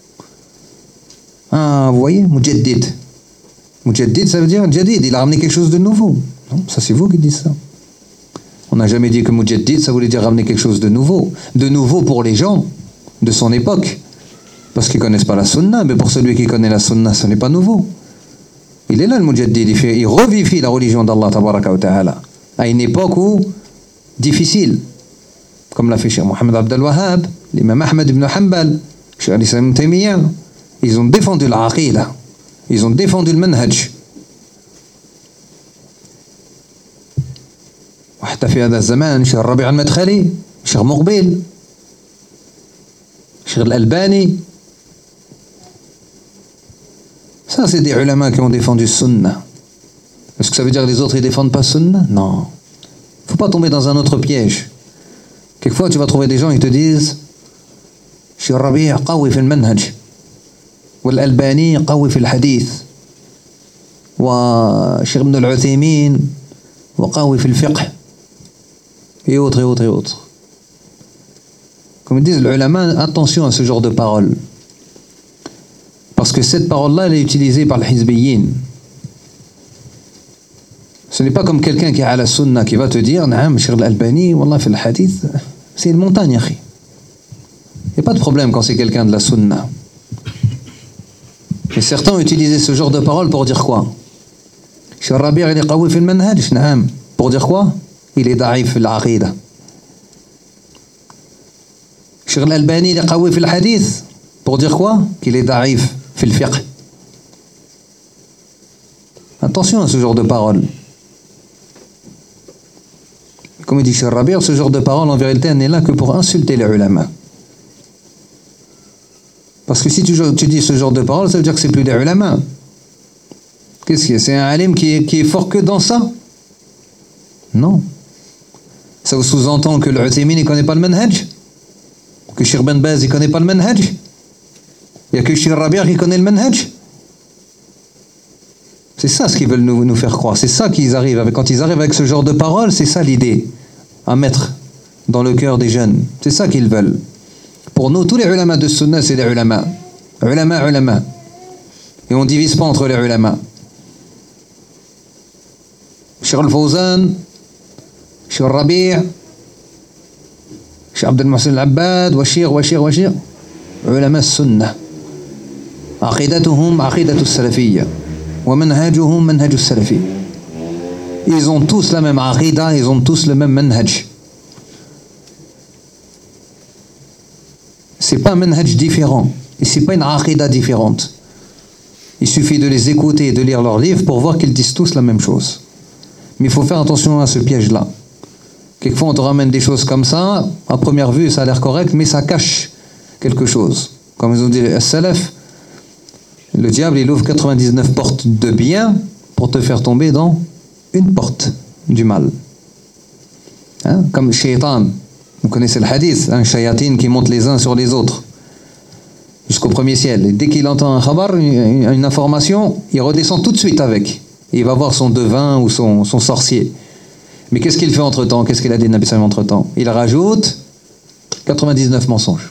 Ah, vous voyez, mujaddid. Mujaddid, ça veut dire jadid, il a ramené quelque chose de nouveau. Non, ça c'est vous qui dites ça. On n'a jamais dit que mujaddid, ça voulait dire ramener quelque chose de nouveau. De nouveau pour les gens de son époque. Parce qu'ils ne connaissent pas la sunna, mais pour celui qui connaît la sunna, ce n'est pas nouveau. Il est là le mujaddid, il, fait, il revivifie la religion d'Allah tabaraka wa ta'ala. À une époque où, difficile. Comme l'a fait Cheikh Mohammed Abd al-Wahhab, l'imam Ahmed ibn Hanbal, Cheikh al-Islam ibn Taymiyyah. Ils ont défendu l'aqida. Ils ont défendu le manhaj. وحتى في هذا الزمان شيخ الربيع المدخلي شيخ مقبل شيخ الألباني. Ça c'est des ulama qui ont défendu sunna. Est-ce que ça veut dire que les autres ils défendent pas sunna? Non. Il ne faut pas tomber dans un autre piège. Quelquefois tu vas trouver des gens qui te disent شيخ الربيع قوي في المنهج والألباني قوي في الحديث وشيخ ابن العثيمين وقوي في الفقه et autres et autres et autres. Comme disent les ulama, attention à ce genre de paroles. Parce que cette parole-là, elle est utilisée par les hizbiyyin. Ce n'est pas comme quelqu'un qui est à la sunna qui va te dire, Naam, Cheikh al-Albani, wallah, fi al-hadith, c'est une montagne, akhi. n'y a pas de problème quand c'est quelqu'un de la sunna. Et certains ont utilisé ce genre de parole pour dire quoi? Cheikh Rabi' il est qawi fi al-manhaj, naam. Pour dire quoi? Il est da'if fi al-aqida. Cheikh Al-Albani il est qawi fi al-hadith. Pour dire quoi? Qu'il est da'if fi al-fiqh. Attention à ce genre de parole. Comme il dit Cheikh Rabi', ce genre de parole en vérité n'est là que pour insulter les ulama. Parce que si tu, tu dis ce genre de parole, ça veut dire que c'est plus des ulama. Qu'est-ce que c'est? Un alim qui est, qui est fort que dans ça? Non. Ça sous-entend que l'Uthaymin ne connaît pas le manhaj? Que Cheikh Ben Baz ne connaît pas le manhaj? Il n'y a que Cheikh Rabi' qui connaît le manhaj? C'est ça ce qu'ils veulent nous, nous faire croire. C'est ça qu'ils arrivent avec. Quand ils arrivent avec ce genre de parole, c'est ça l'idée à mettre dans le cœur des jeunes. C'est ça qu'ils veulent. Pour nous, tous les ulama de sunna, c'est des ulama. Ulama, ulama. Et on ne divise pas entre les ulama. Cheikh Al-Fawzan, Cheikh Rabi', Cheikh Abdel Mohsen Al-Abbad, Washir, Washir, Washir. Ulama sunna. Aqidatuhum, aqidatu salafiyya. Wa manhajuhum, manhaju salafi. Ils ont tous la même aqida, ils ont tous le même manhaj. C'est pas un manhaj différent. Et c'est pas une aqida différente. Il suffit de les écouter et de lire leurs livres pour voir qu'ils disent tous la même chose. Mais il faut faire attention à ce piège-là. Quelquefois, on te ramène des choses comme ça. À première vue, ça a l'air correct, mais ça cache quelque chose. Comme ils ont dit les salaf, le diable, il ouvre quatre-vingt-dix-neuf portes de bien pour te faire tomber dans une porte du mal. Hein? Comme shaitan. Vous connaissez le hadith, un shayatin qui monte les uns sur les autres jusqu'au premier ciel. Et dès qu'il entend un khabar, une, une information, il redescend tout de suite avec. Et il va voir son devin ou son, son sorcier. Mais qu'est-ce qu'il fait entre-temps? Qu'est-ce qu'il a dit Nabi sallam entre-temps? Il rajoute quatre-vingt-dix-neuf mensonges.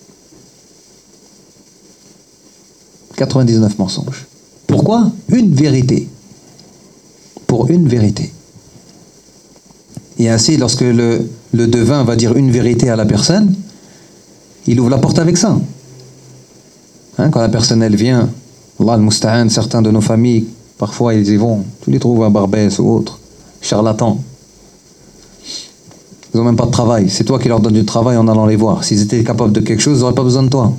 quatre-vingt-dix-neuf mensonges. Pourquoi? Une vérité. Pour une vérité. Et ainsi, lorsque le, le devin va dire une vérité à la personne, il ouvre la porte avec ça. Hein, quand la personne, elle vient, Allah al-Musta'an, certains de nos familles, parfois ils y vont, tu les trouves à Barbès ou autre, charlatans. Ils n'ont même pas de travail. C'est toi qui leur donnes du travail en allant les voir. S'ils étaient capables de quelque chose, ils n'auraient pas besoin de toi.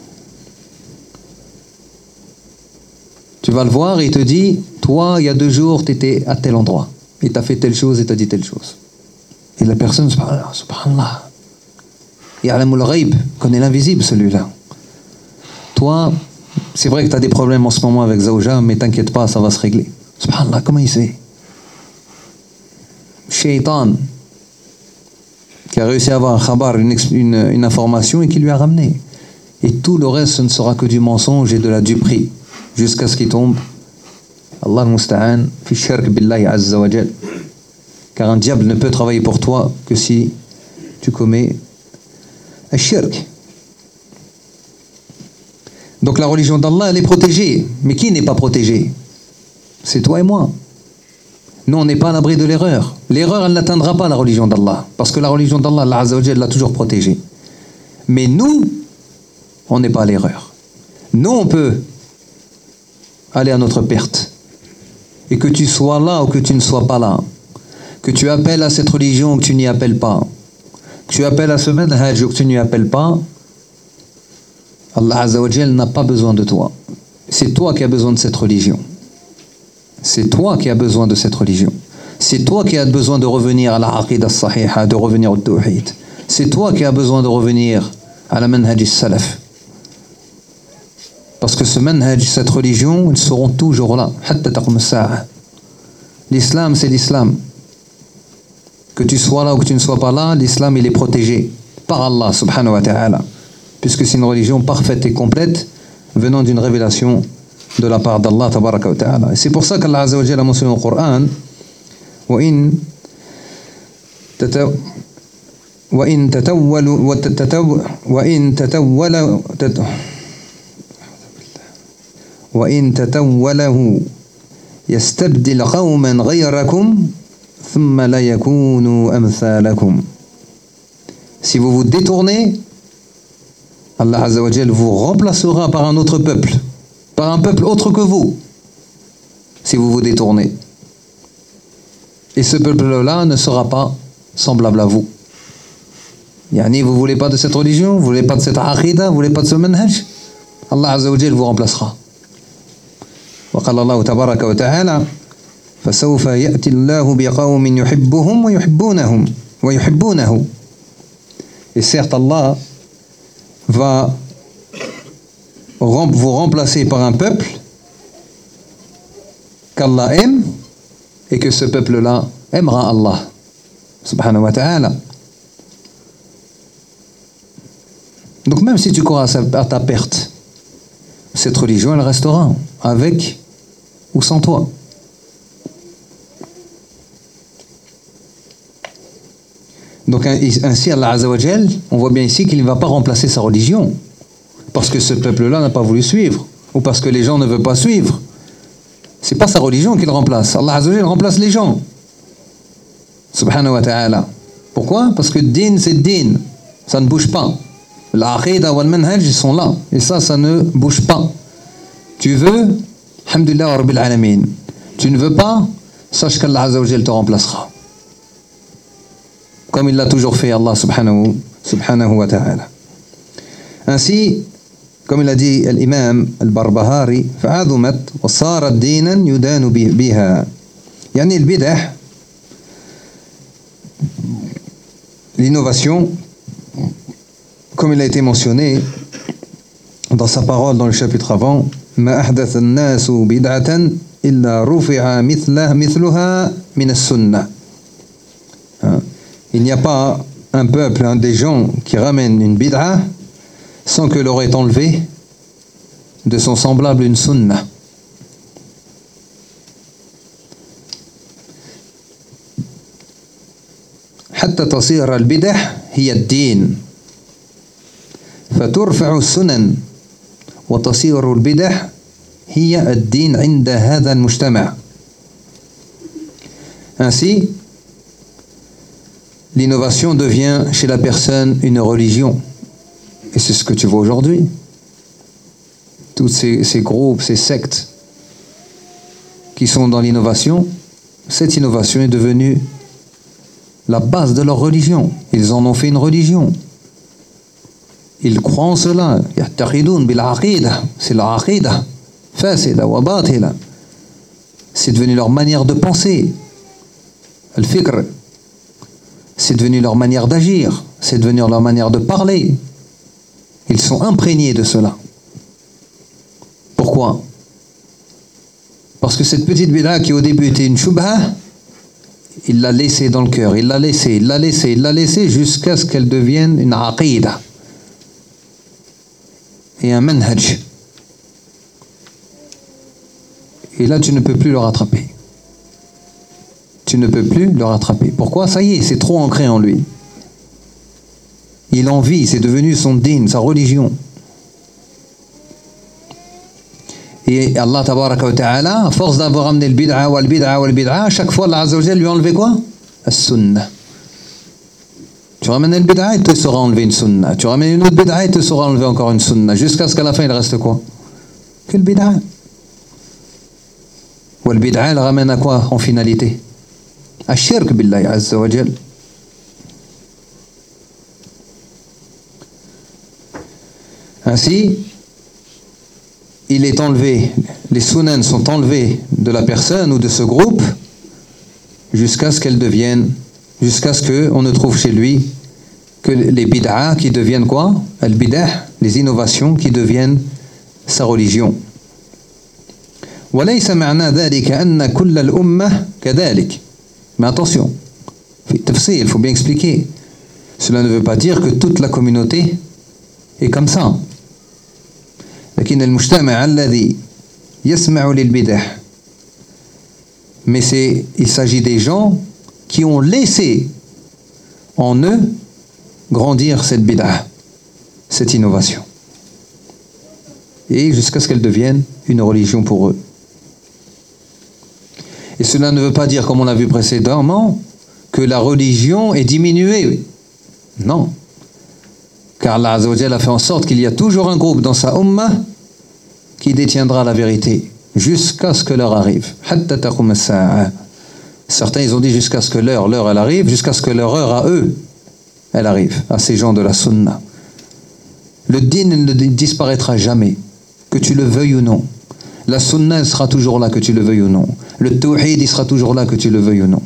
Tu vas le voir et il te dit, toi, il y a deux jours, tu étais à tel endroit. Et tu as fait telle chose et tu as dit telle chose. Et la personne, subhanallah, subhanallah. Ya'lamul ghaib, connaît l'invisible celui-là. Toi, c'est vrai que tu as des problèmes en ce moment avec Zawja, mais t'inquiète pas, ça va se régler. Subhanallah, comment il sait? Shaitan, qui a réussi à avoir un khabar, une, une, une information et qui lui a ramené. Et tout le reste, ce ne sera que du mensonge et de la duperie, jusqu'à ce qu'il tombe. Allah al-Musta'an, fi shirk billahi azza wa jal. Car un diable ne peut travailler pour toi que si tu commets un shirk. Donc la religion d'Allah, elle est protégée. Mais qui n'est pas protégé? C'est toi et moi. Nous, on n'est pas à l'abri de l'erreur. L'erreur, elle n'atteindra pas la religion d'Allah. Parce que la religion d'Allah, Allah Azza wa Jalla l'a toujours protégée. Mais nous, on n'est pas à l'erreur. Nous, on peut aller à notre perte. Et que tu sois là ou que tu ne sois pas là. Que tu appelles à cette religion ou que tu n'y appelles pas. Que tu appelles à ce manhaj ou que tu n'y appelles pas. Allah Azza wa Jalla n'a pas besoin de toi. C'est toi qui as besoin de cette religion. C'est toi qui as besoin de cette religion. C'est toi qui as besoin de revenir à la aqida sahiha, de revenir au tawhid. C'est toi qui as besoin de revenir à la manhaj salaf. Parce que ce manhaj, cette religion, ils seront toujours là. L'islam, c'est l'islam. Que tu sois là ou que tu ne sois pas là, l'islam, il est protégé par Allah subhanahu wa ta'ala. Puisque c'est une religion parfaite et complète venant d'une révélation de la part d'Allah tabaraka wa ta'ala. Et c'est pour ça qu'Allah Azza wa Jalla a mentionné au Coran وَإِن وَإِن تَتَوَّلُوا وَإِن تَتَوَّلَوا وَإِن تَتَوَّلَهُ يَسْتَبْدِلْ قَوْمًا غَيْرَكُمْ ثُمَّ لَا يَكُونُوا أَمْثَالَكُمْ. Si vous vous détournez Allah Azza wa Jal vous remplacera par un autre peuple, par un peuple autre que vous, si vous vous détournez. Et ce peuple-là ne sera pas semblable à vous. Yani, vous ne voulez pas de cette religion, vous ne voulez pas de cette aqidah, vous ne voulez pas de ce manhaj, Allah Azza wa Jal vous remplacera. وقال الله تبارك وتعالى فسوف يأتي الله بقوم يحبهم ويحبونهم ويحبونه. Et certes, Allah va vous remplacer par un peuple qu'Allah aime et que ce peuple-là aimera Allah subhanahu wa ta'ala. Donc même si tu cours à ta perte, cette religion elle restera avec ou sans toi. Donc ainsi Allah Azza wa Jal, on voit bien ici qu'il ne va pas remplacer sa religion parce que ce peuple-là n'a pas voulu suivre ou parce que les gens ne veulent pas suivre. C'est pas sa religion qu'il remplace. Allah Azza wa Jal remplace les gens. Subhanahu wa ta'ala. Pourquoi? Parce que din c'est din. Ça ne bouge pas. L'aqidah wal manhaj ils sont là. Et ça, ça ne bouge pas. Tu veux, alhamdulillah wa rabbil alamin. Tu ne veux pas, sache qu'Allah Azza wa Jal te remplacera. Comme il l'a toujours fait, Allah subhanahu, subhanahu wa ta'ala. Ainsi, comme il a dit l'imam al-Barbahari, فعظمت وصارت دينا يدان بها. يعني البدع, l'innovation, comme il a été mentionné dans sa parole dans le chapitre avant, ما أحدث الناس بدعة إلا رفع مثله مثلها من السنة. Il n'y a pas un peuple, un des gens qui ramène une bid'a sans que leur ait enlevé de son semblable une sunna. حتى تصير البدع هي الدين فترفع السنن وتصير البدع هي الدين عند هذا المجتمع. Ainsi, l'innovation devient chez la personne une religion. Et c'est ce que tu vois aujourd'hui. Tous ces, ces groupes, ces sectes qui sont dans l'innovation, cette innovation est devenue la base de leur religion. Ils en ont fait une religion. Ils croient en cela. يعتقدون بالعقيدة. C'est la aqidah. فاسدة وباطلة. C'est devenu leur manière de penser. Al-fikr. C'est devenu leur manière d'agir, c'est devenu leur manière de parler. Ils sont imprégnés de cela. Pourquoi? Parce que cette petite bid'a qui au début était une shubha, il l'a laissée dans le cœur, il l'a laissée, il l'a laissée, il l'a laissée jusqu'à ce qu'elle devienne une aqidah et un manhaj. Et là, tu ne peux plus le rattraper. Tu ne peux plus le rattraper. Pourquoi? Ça y est, c'est trop ancré en lui. Il en vit, c'est devenu son din, sa religion. Et Allah tabaraka wa ta'ala, à force d'avoir amené le bid'a wal bid'a wal bid'a, à chaque fois Allah Azza wa Jal lui a enlevé quoi? As-sunnah. Tu ramènes le bid'a, il te sera enlevé une sunnah. Tu ramènes une autre bid'a, il te sera enlevé encore une sunnah. Jusqu'à ce qu'à la fin, il reste quoi? Que le bid'a. Wal bid'a, elle ramène à quoi en finalité? الشرك بالله عز وجل. Ainsi, il est enlevé, les sunan sont enlevés de la personne ou de ce groupe jusqu'à ce qu'elle devienne, jusqu'à ce qu'on ne trouve chez lui que les bid'a qui deviennent quoi? Al-bid'a, les innovations qui deviennent sa religion. وليس معنى ذلك أن كل الأمة كذلك. Mais attention, il faut bien expliquer. Cela ne veut pas dire que toute la communauté est comme ça. لكن المجتمع الذي يسمع للبدع. Mais c'est, il s'agit des gens qui ont laissé en eux grandir cette bid'a, cette innovation. Et jusqu'à ce qu'elle devienne une religion pour eux. Et cela ne veut pas dire, comme on l'a vu précédemment, que la religion est diminuée. Non. Car Allah Azza wa Jalla a fait en sorte qu'il y a toujours un groupe dans sa ummah qui détiendra la vérité jusqu'à ce que l'heure arrive. Hatta taqum as-sa'a. Certains ils ont dit jusqu'à ce que l'heure, l'heure elle arrive, jusqu'à ce que leur heure à eux, elle arrive, à ces gens de la sunna. Le din ne disparaîtra jamais, que tu le veuilles ou non. La sunna elle sera toujours là, que tu le veuilles ou non. Le tawhid il sera toujours là, que tu le veuilles ou non.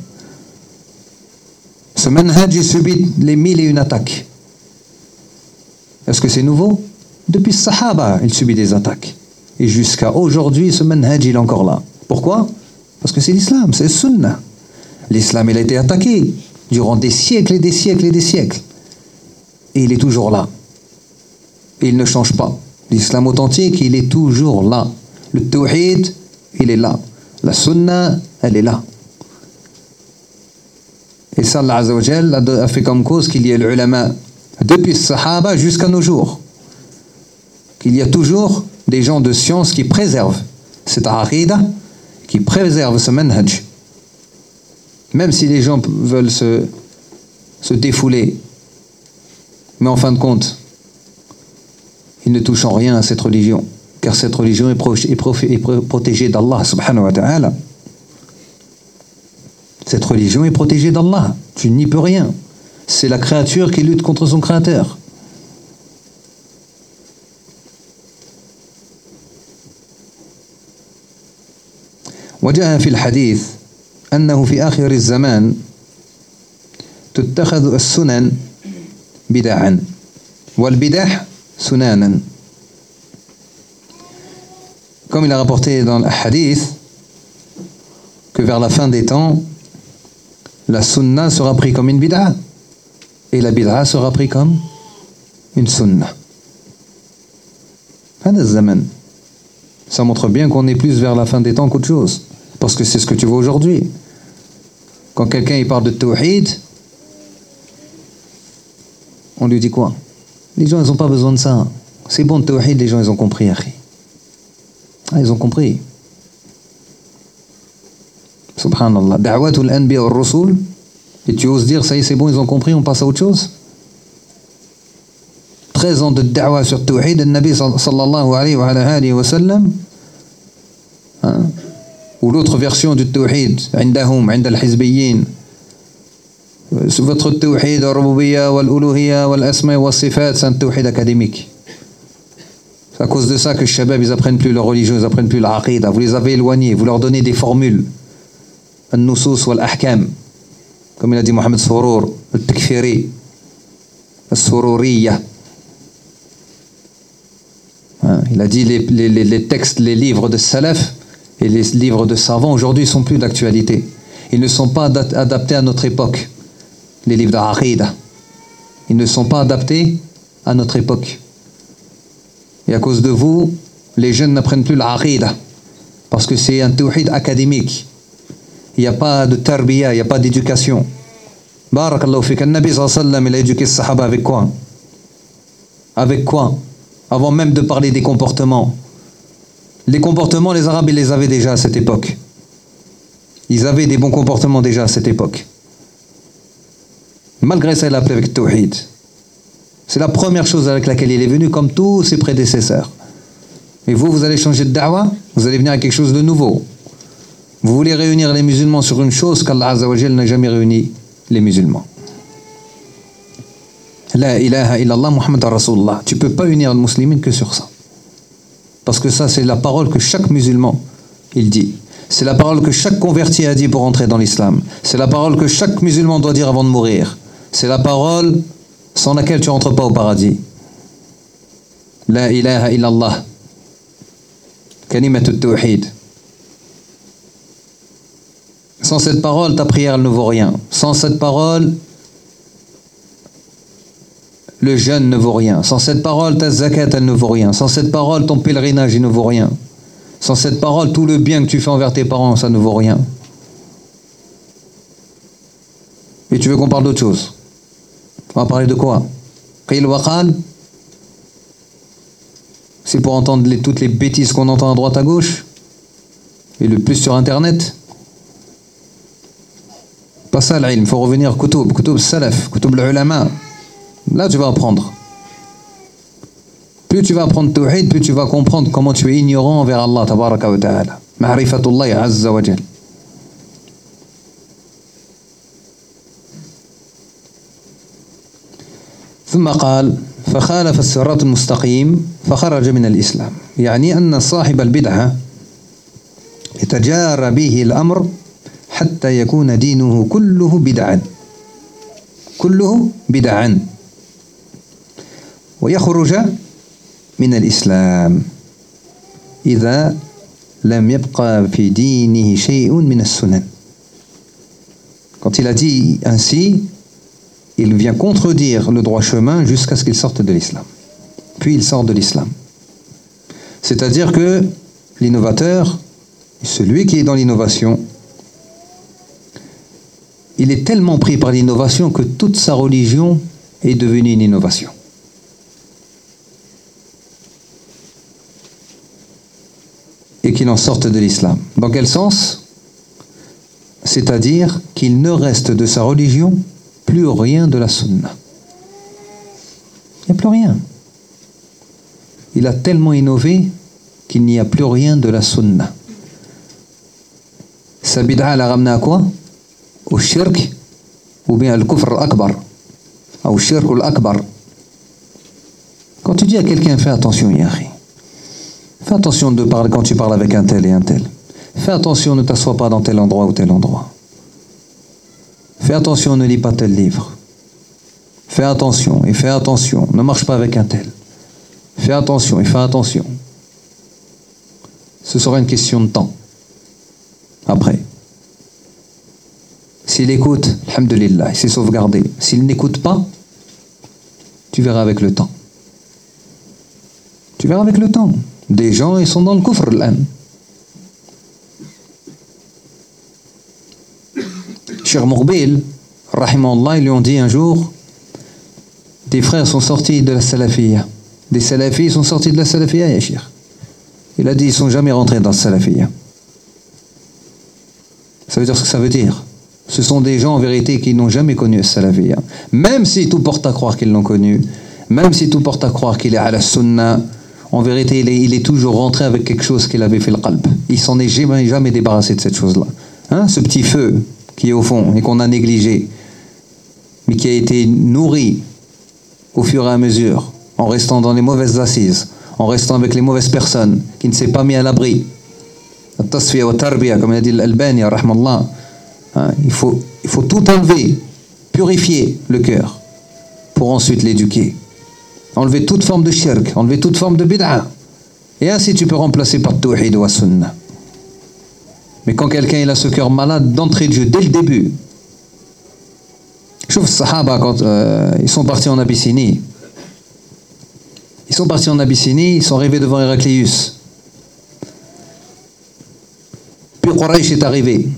Ce manhaj il subit les mille et une attaques. Est-ce que c'est nouveau? Depuis le Sahaba, il subit des attaques. Et jusqu'à aujourd'hui, ce manhaj, il est encore là. Pourquoi? Parce que c'est l'islam, c'est le sunnah. L'islam, il a été attaqué durant des siècles et des siècles et des siècles. Et il est toujours là. Et il ne change pas. L'islam authentique, il est toujours là. Le tawhid, il est là. La sunnah, elle est là. Et ça, Allah Azza wa Jalla a fait comme cause qu'il y ait l'ulama depuis le Sahaba jusqu'à nos jours. Qu'il y a toujours des gens de science qui préservent cette aqidah, qui préservent ce manhaj. Même si les gens veulent se, se défouler. Mais en fin de compte, ils ne touchent en rien à cette religion. Car cette religion est, pro, est, pro, est pro, protégée d'Allah subhanahu wa ta'ala. Cette religion est protégée d'Allah. Tu n'y peux rien. C'est la créature qui lutte contre son créateur. وجاء في الحديث أنه في آخر الزمان تتخذ السنن بدعا والبدع سنانا. Comme il a rapporté dans le hadith que vers la fin des temps, la sunna sera prise comme une bid'a et la bid'a sera prise comme une sunna. هذا الزمن. Ça montre bien qu'on est plus vers la fin des temps qu'autre chose. Parce que c'est ce que tu vois aujourd'hui. Quand quelqu'un il parle de tawhid, on lui dit quoi? Les gens ils n'ont pas besoin de ça. C'est bon le tawhid, les gens ils ont compris. Ah, ils ont compris. Subhanallah. Da'watul anbiya wal rusul. Et tu oses dire, ça y est, c'est bon, ils ont compris, on passe à autre chose. treize ans de da'wa sur tawhid, le Nabi sallallahu alayhi wa alayhi wa sallam. Hein? Ou l'autre version du tawhid, عندهم عند الحزبيين. Votre tawhid al-rububiyya wal-uluhiyya wal-asma wal-sifat, c'est un tawhid académique. C'est à cause de ça que les shabab, ils apprennent plus leur religion, ils apprennent plus la aqidah. Vous les avez éloignés, vous leur donnez des formules. Al-nusus wal-ahkam. Comme il a dit Mohamed Sourour, al-takfiri, al-soururiyya. Il a dit les, les, les textes, les livres de salaf et les livres de savants aujourd'hui ne sont plus d'actualité. Ils ne sont pas adaptés à notre époque. Les livres d'Aqidah. Ils ne sont pas adaptés à notre époque. Et à cause de vous, les jeunes n'apprennent plus l'Aqidah. Parce que c'est un tawhid académique. Il n'y a pas de tarbiya, il n'y a pas d'éducation. Barakallahu fik. Le Nabi sallallahu alayhi wa sallam, il a éduqué les sahaba avec quoi? Avec quoi? Avant même de parler des comportements. Les comportements, les Arabes, ils les avaient déjà à cette époque. Ils avaient des bons comportements déjà à cette époque. Malgré ça, il a appelé avec Tawhid. C'est la première chose avec laquelle il est venu, comme tous ses prédécesseurs. Et vous, vous allez changer de da'wa, vous allez venir à quelque chose de nouveau. Vous voulez réunir les musulmans sur une chose qu'Allah Azza wa Jalla n'a jamais réuni les musulmans. La ilaha illallah Muhammad Rasulullah. Tu ne peux pas unir les musulmans que sur ça. Parce que ça, c'est la parole que chaque musulman, il dit. C'est la parole que chaque converti a dit pour entrer dans l'islam. C'est la parole que chaque musulman doit dire avant de mourir. C'est la parole sans laquelle tu ne rentres pas au paradis. La ilaha illallah. Kalimat al-tawhid. Sans cette parole, ta prière elle ne vaut rien. Sans cette parole, le jeûne ne vaut rien. Sans cette parole, ta zakat elle ne vaut rien. Sans cette parole, ton pèlerinage il ne vaut rien. Sans cette parole, tout le bien que tu fais envers tes parents, ça ne vaut rien. Et tu veux qu'on parle d'autre chose? On va parler de quoi? Qil wa qal. C'est pour entendre les, toutes les bêtises qu'on entend à droite à gauche. Et le plus sur internet. Pas ça l'ilm, il faut revenir kutub, kutub salaf, kutub l'ulama. Là tu vas apprendre. Plus tu vas apprendre Tawhid, plus tu vas comprendre comment tu es ignorant envers Allah, tabaraka wa ta'ala. Ma'rifatullah azza wa jal. ثم قال فخالف الصراط المستقيم فخرج من الإسلام. يعني أن صاحب البدعة يتجارى به الأمر حتى يكون دينه كله بدعا كله بدعا ويخرج من الإسلام إذا لم يبقى في دينه شيء من السنن. Quand il a dit ainsi, il vient contredire le droit chemin jusqu'à ce qu'il sorte de l'islam. Puis il sort de l'islam. C'est-à-dire que l'innovateur, celui qui est dans l'innovation, il est tellement pris par l'innovation que toute sa religion est devenue une innovation. Et qu'il en sorte de l'islam. Dans quel sens? C'est-à-dire qu'il ne reste de sa religion plus rien de la sunna. Il n'y a plus rien. Il a tellement innové qu'il n'y a plus rien de la sunna. Sa bid'a l'a ramené à quoi? Au shirk, ou bien al kufr al-akbar, au shirk al-akbar. Quand tu dis à quelqu'un, fais attention, Yahri. Fais attention de parler quand tu parles avec un tel et un tel. Fais attention, ne t'assois pas dans tel endroit ou tel endroit. Fais attention, ne lis pas tel livre. Fais attention et fais attention, ne marche pas avec un tel. Fais attention et fais attention. Ce sera une question de temps. Après. S'il écoute, alhamdulillah, il s'est sauvegardé. S'il n'écoute pas, tu verras avec le temps. Tu verras avec le temps. Des gens, ils sont dans le kufr l'an. Cheikh Mourbil, rahimahullah, ils lui ont dit un jour, des frères sont sortis de la salafiyya. Des salafis sont sortis de la salafiyya, ya Cheikh. Il a dit, ils ne sont jamais rentrés dans la salafiyya. Ça veut dire ce que ça veut dire. Ce sont des gens en vérité qui n'ont jamais connu la salafiyya. Même si tout porte à croire qu'ils l'ont connu, même si tout porte à croire qu'il est à la sunna, en vérité, il est, il est toujours rentré avec quelque chose qu'il avait fait le qalb. Il s'en est jamais, jamais débarrassé de cette chose-là. Hein, ce petit feu qui est au fond et qu'on a négligé, mais qui a été nourri au fur et à mesure, en restant dans les mauvaises assises, en restant avec les mauvaises personnes, qui ne s'est pas mis à l'abri. At-tasfiya wa tarbiya, comme il a dit l'Albani, rahmallah. Hein, il faut, il faut tout enlever, purifier le cœur, pour ensuite l'éduquer. Enlever toute forme de shirk, enlever toute forme de bid'a. Et ainsi tu peux remplacer par tawhid wa sunnah. Mais quand quelqu'un il a ce cœur malade d'entrée de jeu, dès le début, je trouve les Sahaba, quand euh, ils sont partis en Abyssinie, ils sont partis en Abyssinie, ils sont arrivés devant Héraclius. Puis Quraysh est arrivé.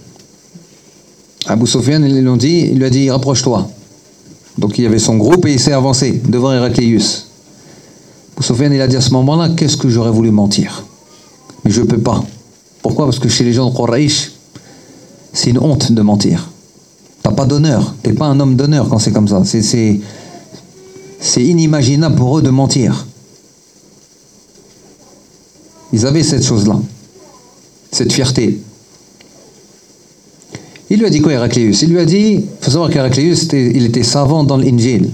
Abu Sufyan, ils lui ont dit, il lui a dit, rapproche-toi. Donc il y avait son groupe et il s'est avancé devant Héraclius. Abu Sufyan, il a dit à ce moment-là, qu'est-ce que j'aurais voulu mentir? Mais je ne peux pas. Pourquoi? Parce que chez les gens de Quraysh, c'est une honte de mentir. Tu n'as pas d'honneur. Tu n'es pas un homme d'honneur quand c'est comme ça. C'est, c'est, c'est inimaginable pour eux de mentir. Ils avaient cette chose-là. Cette fierté. Il lui a dit quoi, Héraclius? Il lui a dit, il faut savoir qu'Héraclius, il était savant dans l'Injil.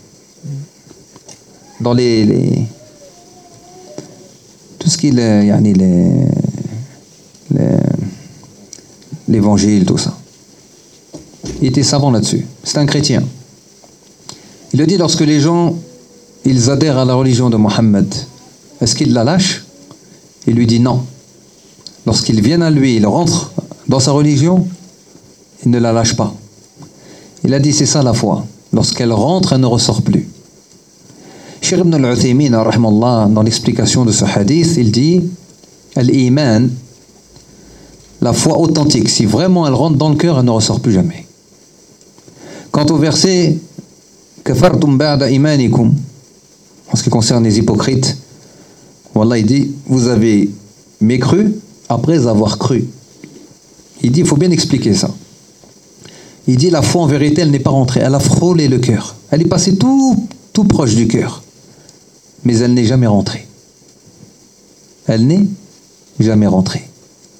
Dans les, les... Tout ce qui est... Yani les... l'évangile, tout ça. Il était savant là-dessus. C'est un chrétien. Il a dit, lorsque les gens ils adhèrent à la religion de Mohammed, est-ce qu'ils la lâchent? Il lui dit non. Lorsqu'ils viennent à lui, ils rentrent dans sa religion, ils ne la lâchent pas. Il a dit, c'est ça la foi. Lorsqu'elle rentre, elle ne ressort plus. Cheikh Ibn al-Uthaymin, dans l'explication de ce hadith, il dit, al-iman, la foi authentique, si vraiment elle rentre dans le cœur, elle ne ressort plus jamais. Quant au verset kafartum ba'da imanikum, en ce qui concerne les hypocrites, Wallah, il dit, vous avez mécru après avoir cru. Il dit, il faut bien expliquer ça. Il dit, la foi en vérité, elle n'est pas rentrée, elle a frôlé le cœur. Elle est passée tout, tout proche du cœur. mais elle n'est jamais rentrée. Elle n'est jamais rentrée.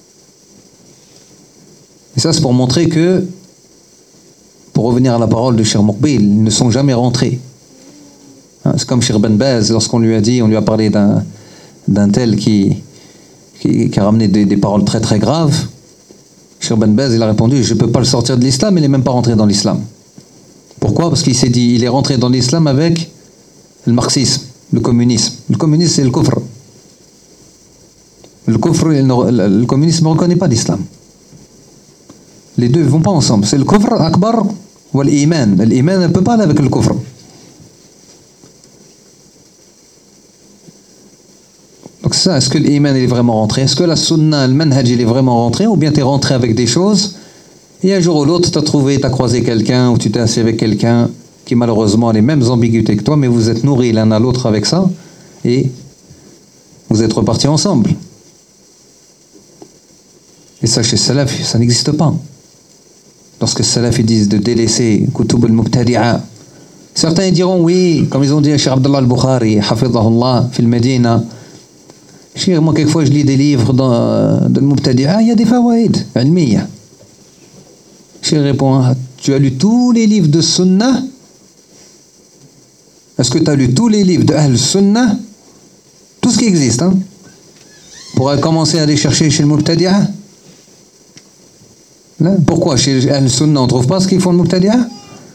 Et ça, c'est pour montrer que, pour revenir à la parole de Cheikh Moukbil, ils ne sont jamais rentrés. Hein, c'est comme Cheikh Ben Baz, lorsqu'on lui a dit, on lui a parlé d'un, d'un tel qui, qui, qui a ramené des, des paroles très très graves. Cheikh Ben Baz, il a répondu, je ne peux pas le sortir de l'islam, il n'est même pas rentré dans l'islam. Pourquoi? Parce qu'il s'est dit, il est rentré dans l'islam avec le marxisme, le communisme. Le communisme, c'est le kufr. Le kufr, le communisme ne reconnaît pas l'islam. Les deux ne vont pas ensemble. C'est le kufr akbar ou l'iman. L'iman ne peut pas aller avec le kufr. Donc ça, est-ce que l'iman est vraiment rentré? Est-ce que la sunna, le manhaj, il est vraiment rentré? Ou bien tu es rentré avec des choses et un jour ou l'autre, tu as trouvé, tu as croisé quelqu'un ou tu t'es assis avec quelqu'un qui malheureusement a les mêmes ambiguïtés que toi, mais vous êtes nourris l'un à l'autre avec ça et vous êtes repartis ensemble. Et ça, chez Salaf, ça n'existe pas. Lorsque les Salaf disent de délaisser Kutub al-Mubtadi'a, certains diront oui, comme ils ont dit à Cheikh Abdallah al-Bukhari, hafidhahullah, fil Medina. Cheikh, moi, quelquefois, je lis des livres dans, de al-Mubtadi'a, il y a des fawaïd, ilmiya. Cheikh répond, tu as lu tous les livres de Sunnah? Est-ce que tu as lu tous les livres de Ahl-Sunnah? Tout ce qui existe, hein? Pour commencer à aller chercher chez le Mubtadi'a? Là, pourquoi chez Ahl-Sunnah on ne trouve pas ce qu'ils font le Mubtadi'a?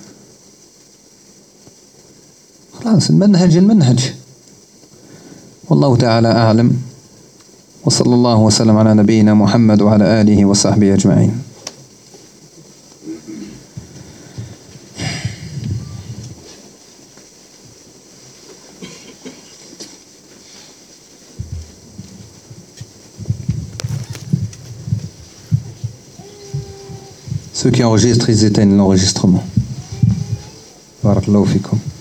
خلاص المنهج المنهج والله تعالى أعلم وصلى الله وسلم على نبينا محمد وعلى آله وصحبه أجمعين. Ceux qui enregistrent, ils éteignent l'enregistrement. Barakallahu fikum.